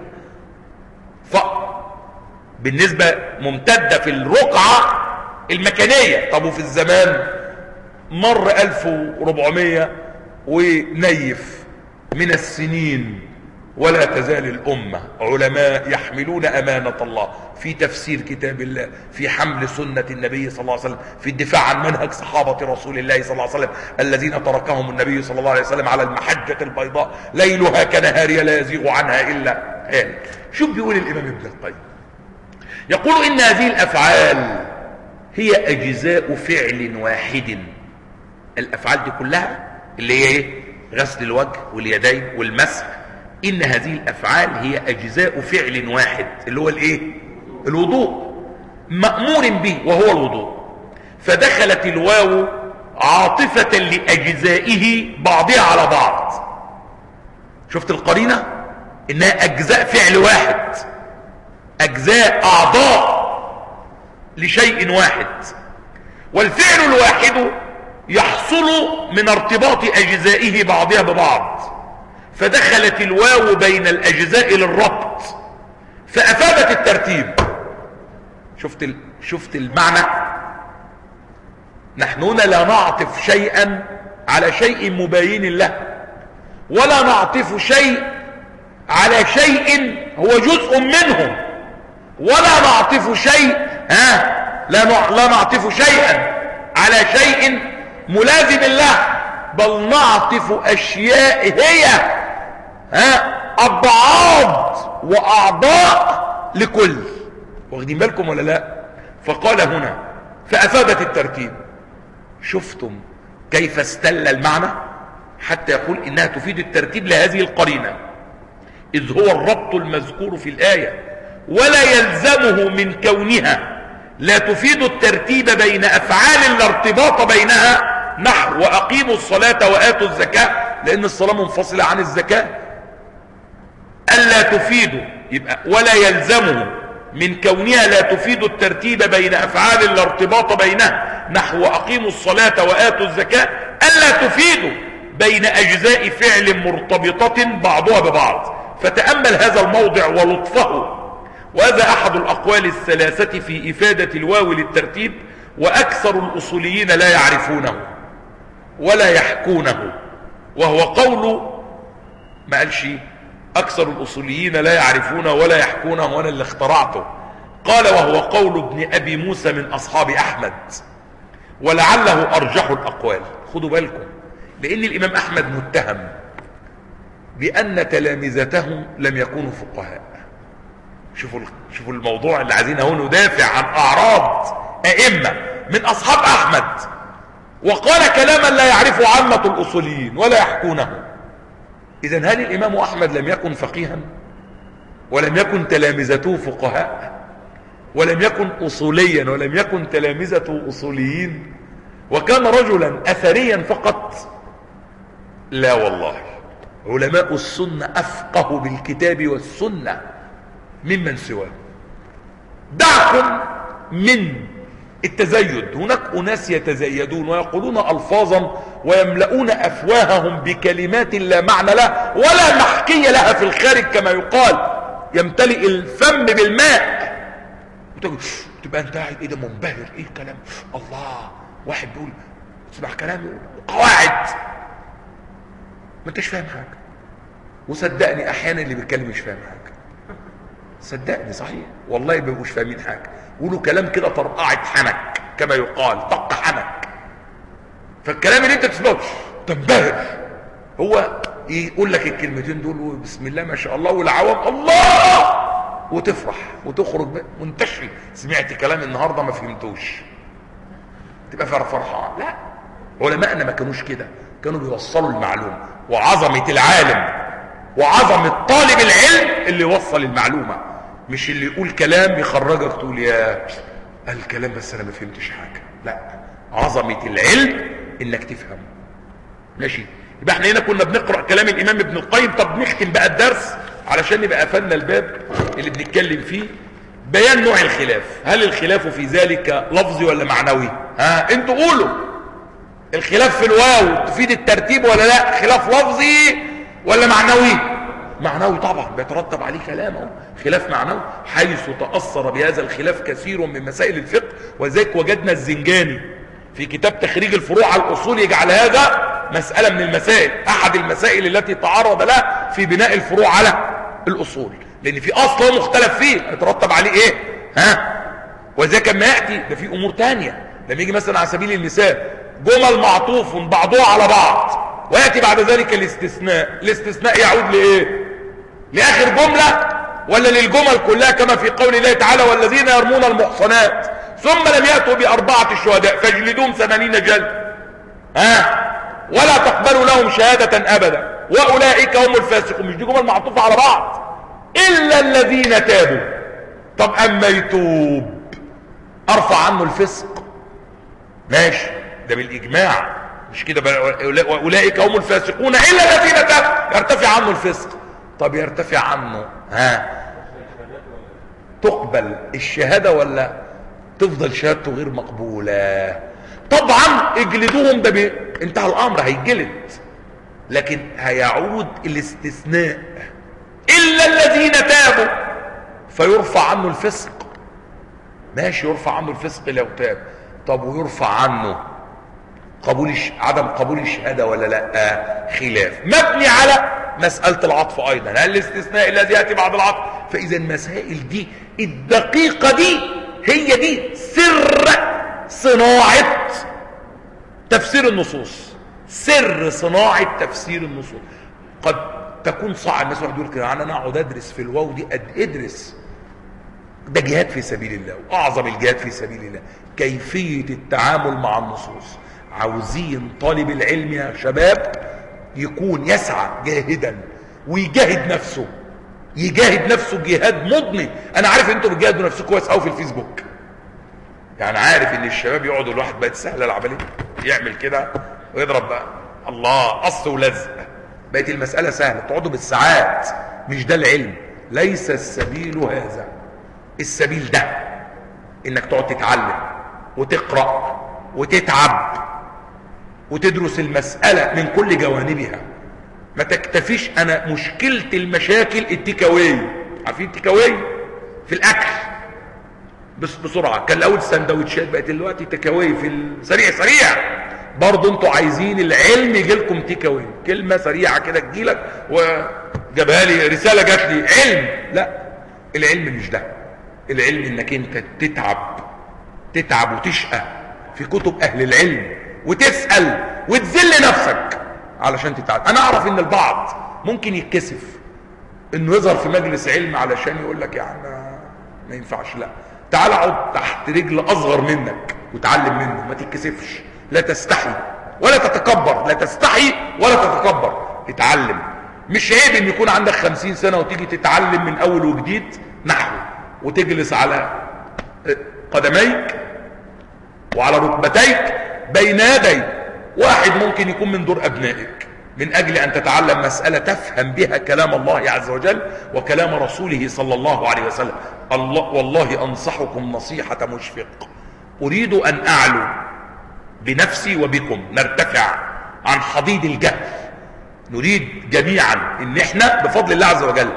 فبالنسبة ممتدة في الرقعة المكانية. طب وفي الزمان مر ألف وأربعمائة ونيف من السنين، ولا تزال الأمة علماء يحملون أمانة الله في تفسير كتاب الله، في حمل سنة النبي صلى الله عليه وسلم، في الدفاع عن منهج صحابة رسول الله صلى الله عليه وسلم الذين تركهم النبي صلى الله عليه وسلم على المحجة البيضاء ليلها كنهارها لا يزيغ عنها إلا هالك. شوف بيقول الإمام ابن القيم، يقول إن هذه الأفعال هي أجزاء فعل واحد. الأفعال دي كلها اللي هي ايه؟ غسل الوجه واليدين والمسح. إن هذه الأفعال هي أجزاء فعل واحد اللي هو الإيه؟ الوضوء، مأمور به وهو الوضوء. فدخلت الواو عاطفة لأجزائه بعضها على بعض. شفت القرينة؟ إنها أجزاء فعل واحد، أجزاء أعضاء لشيء واحد. والفعل الواحد يحصل من ارتباط أجزائه بعضها ببعض، فدخلت الواو بين الأجزاء للربط فأفادت الترتيب. شفت ال... شفت المعنى؟ نحن هنا لا نعطف شيئا على شيء مباين له، ولا نعطف شيء على شيء هو جزء منه، ولا نعطف شيء ها لا نع... لا نعطف شيئا على شيء ملازم له، بل نعطف أشياء هي ها ابعاد واعضاء لكل. واخدين بالكم ولا لا؟ فقال هنا فافادت الترتيب. شفتم كيف استل المعنى حتى يقول انها تفيد الترتيب لهذه القرينة، اذ هو الربط المذكور في الآية، ولا يلزمه من كونها لا تفيد الترتيب بين افعال لا ارتباط بينها، نحو واقيموا الصلاة واتوا الزكاة، لان الصلاة منفصلة عن الزكاة. الا تفيد، يبقى ولا يلزمه من كونها لا تفيد الترتيب بين افعال لا ارتباط بينها، نحو اقيموا الصلاة واتوا الزكاة، الا تفيد بين اجزاء فعل مرتبطة بعضها ببعض. فتأمل هذا الموضع ولطفه، وهذا احد الاقوال الثلاثة في افادة الواو للترتيب، واكثر الاصوليين لا يعرفونه ولا يحكونه، وهو قول ما قالش اكثر الاصوليين لا يعرفونه ولا يحكونه وانا اللي اخترعته، قال وهو قول ابن ابي موسى من اصحاب احمد، ولعله ارجح الاقوال. خدوا بالكم، لان الامام احمد متهم بان تلامذته لم يكونوا فقهاء. شوفوا شوفوا الموضوع اللي عايزين اهو ندافع عن اعراض ائمه من اصحاب احمد، وقال كلاما لا يعرفه عامه الاصوليين ولا يحكونه. اذا هل الامام احمد لم يكن فقيها؟ ولم يكن تلامذته فقهاء؟ ولم يكن اصوليا ولم يكن تلامذته اصوليين؟ وكان رجلا اثريا فقط؟ لا والله، علماء السنه افقه بالكتاب والسنه ممن سواه. دعكم من التزيد، هناك اناس يتزيدون ويقولون الفاظا ويملؤون افواههم بكلمات لا معنى لها ولا محكي لها في الخارج، كما يقال يمتلئ الفم بالماء، تبقى انت قاعد ايه ده منبهر، ايه الكلام، الله، واحد بيقول تسمع كلامي قواعد ما انتش فاهم حاجه. وصدقني احيانا اللي بيتكلم مش فاهم حاجه، صدقني صحيح والله ما بيبقوش فاهمين حاجه، يقولوا كلام كده طرقعه حنك كما يقال، طق حنك. فالكلام اللي انت تسمعه تنبهر، هو يقول لك الكلمتين دول بسم الله ما شاء الله والعوام الله، وتفرح وتخرج منتشري، سمعت كلام النهارده ما فهمتوش، تبقى فرحان. لا، علماءنا ما كانوش كده، كانوا بيوصلوا المعلومه، وعظمه العالم وعظمه طالب العلم اللي يوصل المعلومه، مش اللي يقول كلام يخرجك تقول يا الكلام بس انا ما فهمتش حاجه. لا، عظمه العلم انك تفهمه. ماشي، يبقى احنا هنا كنا بنقرا كلام الامام ابن القيم. طب نختم بقى الدرس علشان نبقى قفلنا الباب اللي بنتكلم فيه، بيان نوع الخلاف. هل الخلاف في ذلك لفظي ولا معنوي؟ ها انتوا قولوا، الخلاف في الواو تفيد الترتيب ولا لا؟ خلاف لفظي ولا معنوي؟ معنوي طبعا، بيترتب عليه كلامه، خلاف معنوي، حيث تأثر بهذا الخلاف كثير من مسائل الفقه. وذلك وجدنا الزنجاني في كتاب تخريج الفروع على الاصول يجعل هذا مسألة من المسائل، احد المسائل التي تعرض لها في بناء الفروع على الاصول، لان في اصل مختلف فيه يترتب عليه ايه؟ ها؟ وذلك ما ياتي ده في امور تانية، لما يجي مثلا على سبيل المثال جمل معطوف بعضها على بعض، وياتي بعد ذلك الاستثناء، الاستثناء يعود لايه؟ لاخر جمله ولا للجمل كلها؟ كما في قول الله تعالى والذين يرمون المحصنات ثم لم ياتوا باربعه الشهداء فاجلدوهم ثمانين جلد، ها؟ ولا تقبلوا لهم شهاده ابدا واولئك هم الفاسقون. مش دي جمل معطوفه على بعض؟ الا الذين تابوا. طب اما يتوب ارفع عنه الفسق، ماشي، ده بالاجماع، مش كده؟ واولئك هم الفاسقون الا الذين تابوا، يرتفع عنه الفسق. طب يرتفع عنه، ها، تقبل الشهاده ولا تفضل شهادته غير مقبوله؟ طبعا اجلدوهم، ده بي... انتهى الامر، هيجلد، لكن هيعود الاستثناء الا الذين تابوا فيرفع عنه الفسق. ماشي، يرفع عنه الفسق لو تاب. طب ويرفع عنه قبول الش... عدم قبول الشهاده ولا لا؟ خلاف مبني على مساله العطف ايضا، هل الاستثناء الذي ياتي بعد العطف؟ فاذا المسائل دي الدقيقه دي هي دي سر صناعه تفسير النصوص، سر صناعه تفسير النصوص. قد تكون صعب. الناس واحد يقول كده انا اقعد ادرس في الواو دي، ادرس، ده جهاد في سبيل الله، واعظم الجهاد في سبيل الله كيفيه التعامل مع النصوص. عاوزين طالب العلم يا شباب يكون يسعى جاهدا ويجاهد نفسه، يجاهد نفسه جهاد مضني. انا عارف انتوا بتجاهدوا نفسكم كويس قوي في الفيسبوك، يعني عارف ان الشباب يقعدوا الواحد بقت سهله العمليه، يعمل كده ويضرب بقى الله قص ولزق، بقت المساله سهله، تقعدوا بالساعات. مش ده العلم، ليس السبيل هذا. السبيل ده انك تقعد تتعلم وتقرا وتتعب وتدرس المساله من كل جوانبها. ما تكتفيش. انا مشكله المشاكل التيكاوي، عارفين التيكاوي في الاكل بس بسرعه، كان الاول سندوتشات، بقت دلوقتي تيكاوي في السريع سريع. برضه انتوا عايزين العلم يجي لكم تيكاوي، كلمه سريعه كده تجيلك وجابها لي رساله جات لي علم. لا، العلم مش ده. العلم انك انت تتعب تتعب وتشقى في كتب اهل العلم وتسال وتذل نفسك علشان تتعلم. انا اعرف ان البعض ممكن يتكسف انه يظهر في مجلس علم علشان يقول لك يعني ما ينفعش. لا، تعال اقعد تحت رجل اصغر منك وتعلم منه، ما تتكسفش، لا تستحي ولا تتكبر، لا تستحي ولا تتكبر، اتعلم. مش عيب ان يكون عندك خمسين سنة وتيجي تتعلم من اول وجديد نحو، وتجلس على قدميك وعلى ركبتيك بين يدي واحد ممكن يكون من دور ابنائك، من اجل ان تتعلم مسألة تفهم بها كلام الله عز وجل وكلام رسوله صلى الله عليه وسلم. الله والله انصحكم نصيحة مشفق، اريد ان اعلو بنفسي وبكم، نرتفع عن حضيض الجهل. نريد جميعا ان احنا بفضل الله عز وجل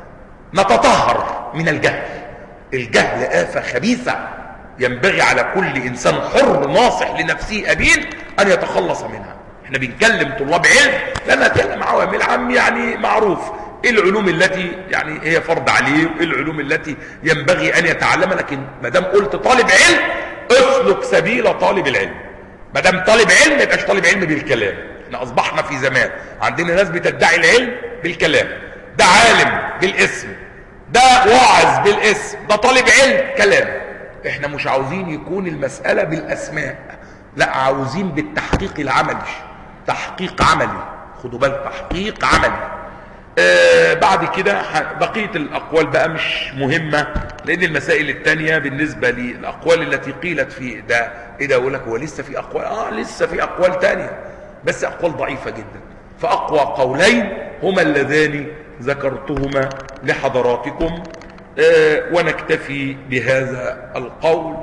نتطهر من الجهل. الجهل آفة خبيثة ينبغي على كل انسان حر ناصح لنفسه ابين ان يتخلص منها. احنا بنكلم طلاب علم لان نتكلم عوام العام، يعني معروف ايه العلوم التي يعني هي فرض عليه وايه العلوم التي ينبغي ان يتعلمها. لكن ما دام قلت طالب علم اسلك سبيل طالب العلم. ما دام طالب علم ما يبقاش طالب علم بالكلام. احنا اصبحنا في زمان عندنا ناس بتدعي العلم بالكلام، ده عالم بالاسم، ده واعظ بالاسم، ده طالب علم كلام. احنا مش عاوزين يكون المسألة بالاسماء، لا، عاوزين بالتحقيق العملي. تحقيق عملي، خدوا بالك، تحقيق عملي. آه بعد كده بقية الاقوال بقى مش مهمة، لان المسائل التانية بالنسبة للاقوال التي قيلت في ده ايه ده، اقول لك هو لسه في اقوال، اه لسه في اقوال تانية بس اقوال ضعيفة جدا. فاقوى قولين هما اللذان ذكرتهما لحضراتكم. آه ونكتفي بهذا القول.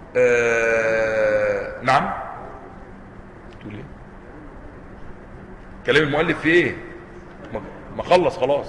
آه نعم، تقول ايه؟ كلام المؤلف في ايه؟ ما خلص خلاص،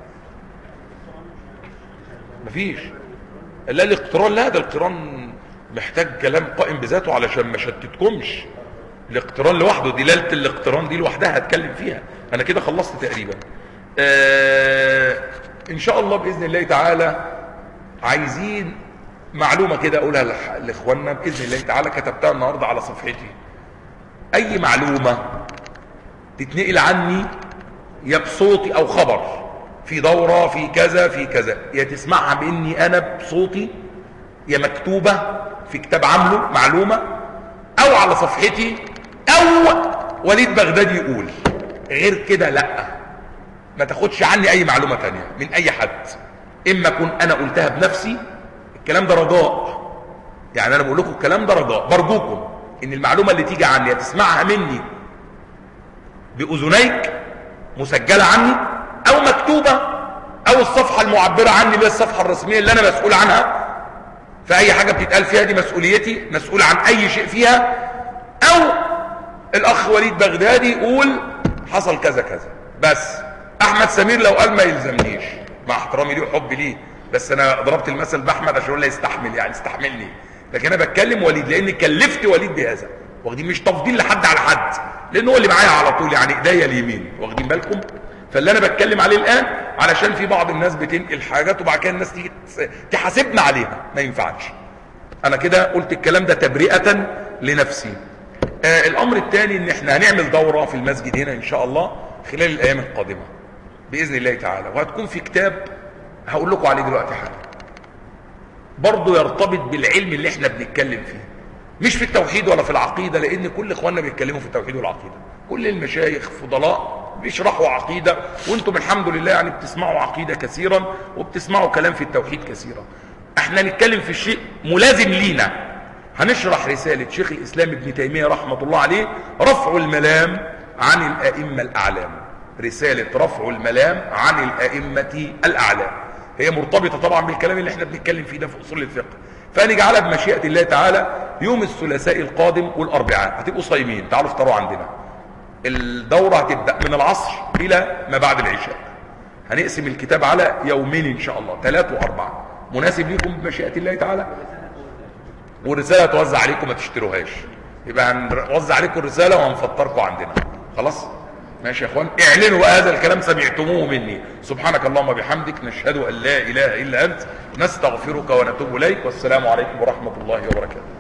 مفيش. لا الاقتران، لا ده القران محتاج كلام قائم بذاته علشان ما شتتكمش. الاقتران لوحده، دلالة الاقتران دي لوحدها هتكلم فيها. انا كده خلصت تقريبا. آه ان شاء الله باذن الله تعالى عايزين معلومة كده اقولها لاخواننا باذن الله تعالى، كتبتها النهاردة على صفحتي. اي معلومة تتنقل عني يا بصوتي او خبر في دورة في كذا في كذا، يا تسمعها باني انا بصوتي، يا مكتوبة في كتاب عامله معلومة، او على صفحتي، او وليد بغدادي يقول. غير كده لا، ما تاخدش عني اي معلومة تانية من اي حد. اما اكون انا قلتها بنفسي، الكلام ده رجاء، يعني انا بقول لكم الكلام ده رجاء، برجوكم ان المعلومة اللي تيجي عني تسمعها مني باذنيك مسجلة عني، او مكتوبة، او الصفحة المعبرة عني اللي هي الصفحة الرسمية اللي انا مسؤول عنها، فاي حاجة بتتقال فيها دي مسؤوليتي، مسؤول عن اي شيء فيها. او الاخ وليد بغدادي يقول حصل كذا كذا بس. احمد سمير لو قال ما يلزمنيش، مع احترامي ليه وحبي ليه، بس انا ضربت المثل باحمد عشان اقول له يستحمل، يعني استحملني. لكن انا بتكلم وليد لاني كلفت وليد بهذا، واخدين؟ مش تفضيل لحد على حد، لان هو اللي معايا على طول، يعني ايديا اليمين، واخدين بالكم؟ فاللي انا بتكلم عليه الان علشان في بعض الناس بتنقل حاجات وبعد كده الناس تيجي تحاسبنا عليها، ما ينفعش. انا كده قلت الكلام ده تبرئة لنفسي. آه الامر الثاني ان احنا هنعمل دورة في المسجد هنا ان شاء الله خلال الايام القادمة. باذن الله تعالى، وهتكون في كتاب هقول لكم عليه دلوقتي حاجه برضه يرتبط بالعلم اللي احنا بنتكلم فيه، مش في التوحيد ولا في العقيده، لان كل اخواننا بيتكلموا في التوحيد والعقيده، كل المشايخ فضلاء بيشرحوا عقيده، وانتم الحمد لله يعني بتسمعوا عقيده كثيرا وبتسمعوا كلام في التوحيد كثيرا. احنا نتكلم في الشيء ملازم لينا. هنشرح رساله شيخ الاسلام ابن تيميه رحمه الله عليه، رفع الملام عن الائمه الاعلام. رساله رفع الملام عن الائمه الاعلام هي مرتبطه طبعا بالكلام اللي احنا بنتكلم فيه ده في اصول الفقه، فهنجعلها بمشيئه الله تعالى يوم الثلاثاء القادم والاربعاء، هتبقوا صايمين، تعالوا افطروا عندنا. الدوره هتبدا من العصر الى ما بعد العشاء. هنقسم الكتاب على يومين ان شاء الله، ثلاث واربعه، مناسب ليكم بمشيئه الله تعالى. والرساله توزع عليكم، ما تشتروهاش، يبقى هنوزع عليكم الرساله وهنفطركم عندنا. خلاص ماشي يا اخوان، اعلنوا هذا الكلام سمعتموه مني. سبحانك اللهم وبحمدك، نشهد ان لا اله الا انت، نستغفرك ونتوب اليك، والسلام عليكم ورحمه الله وبركاته.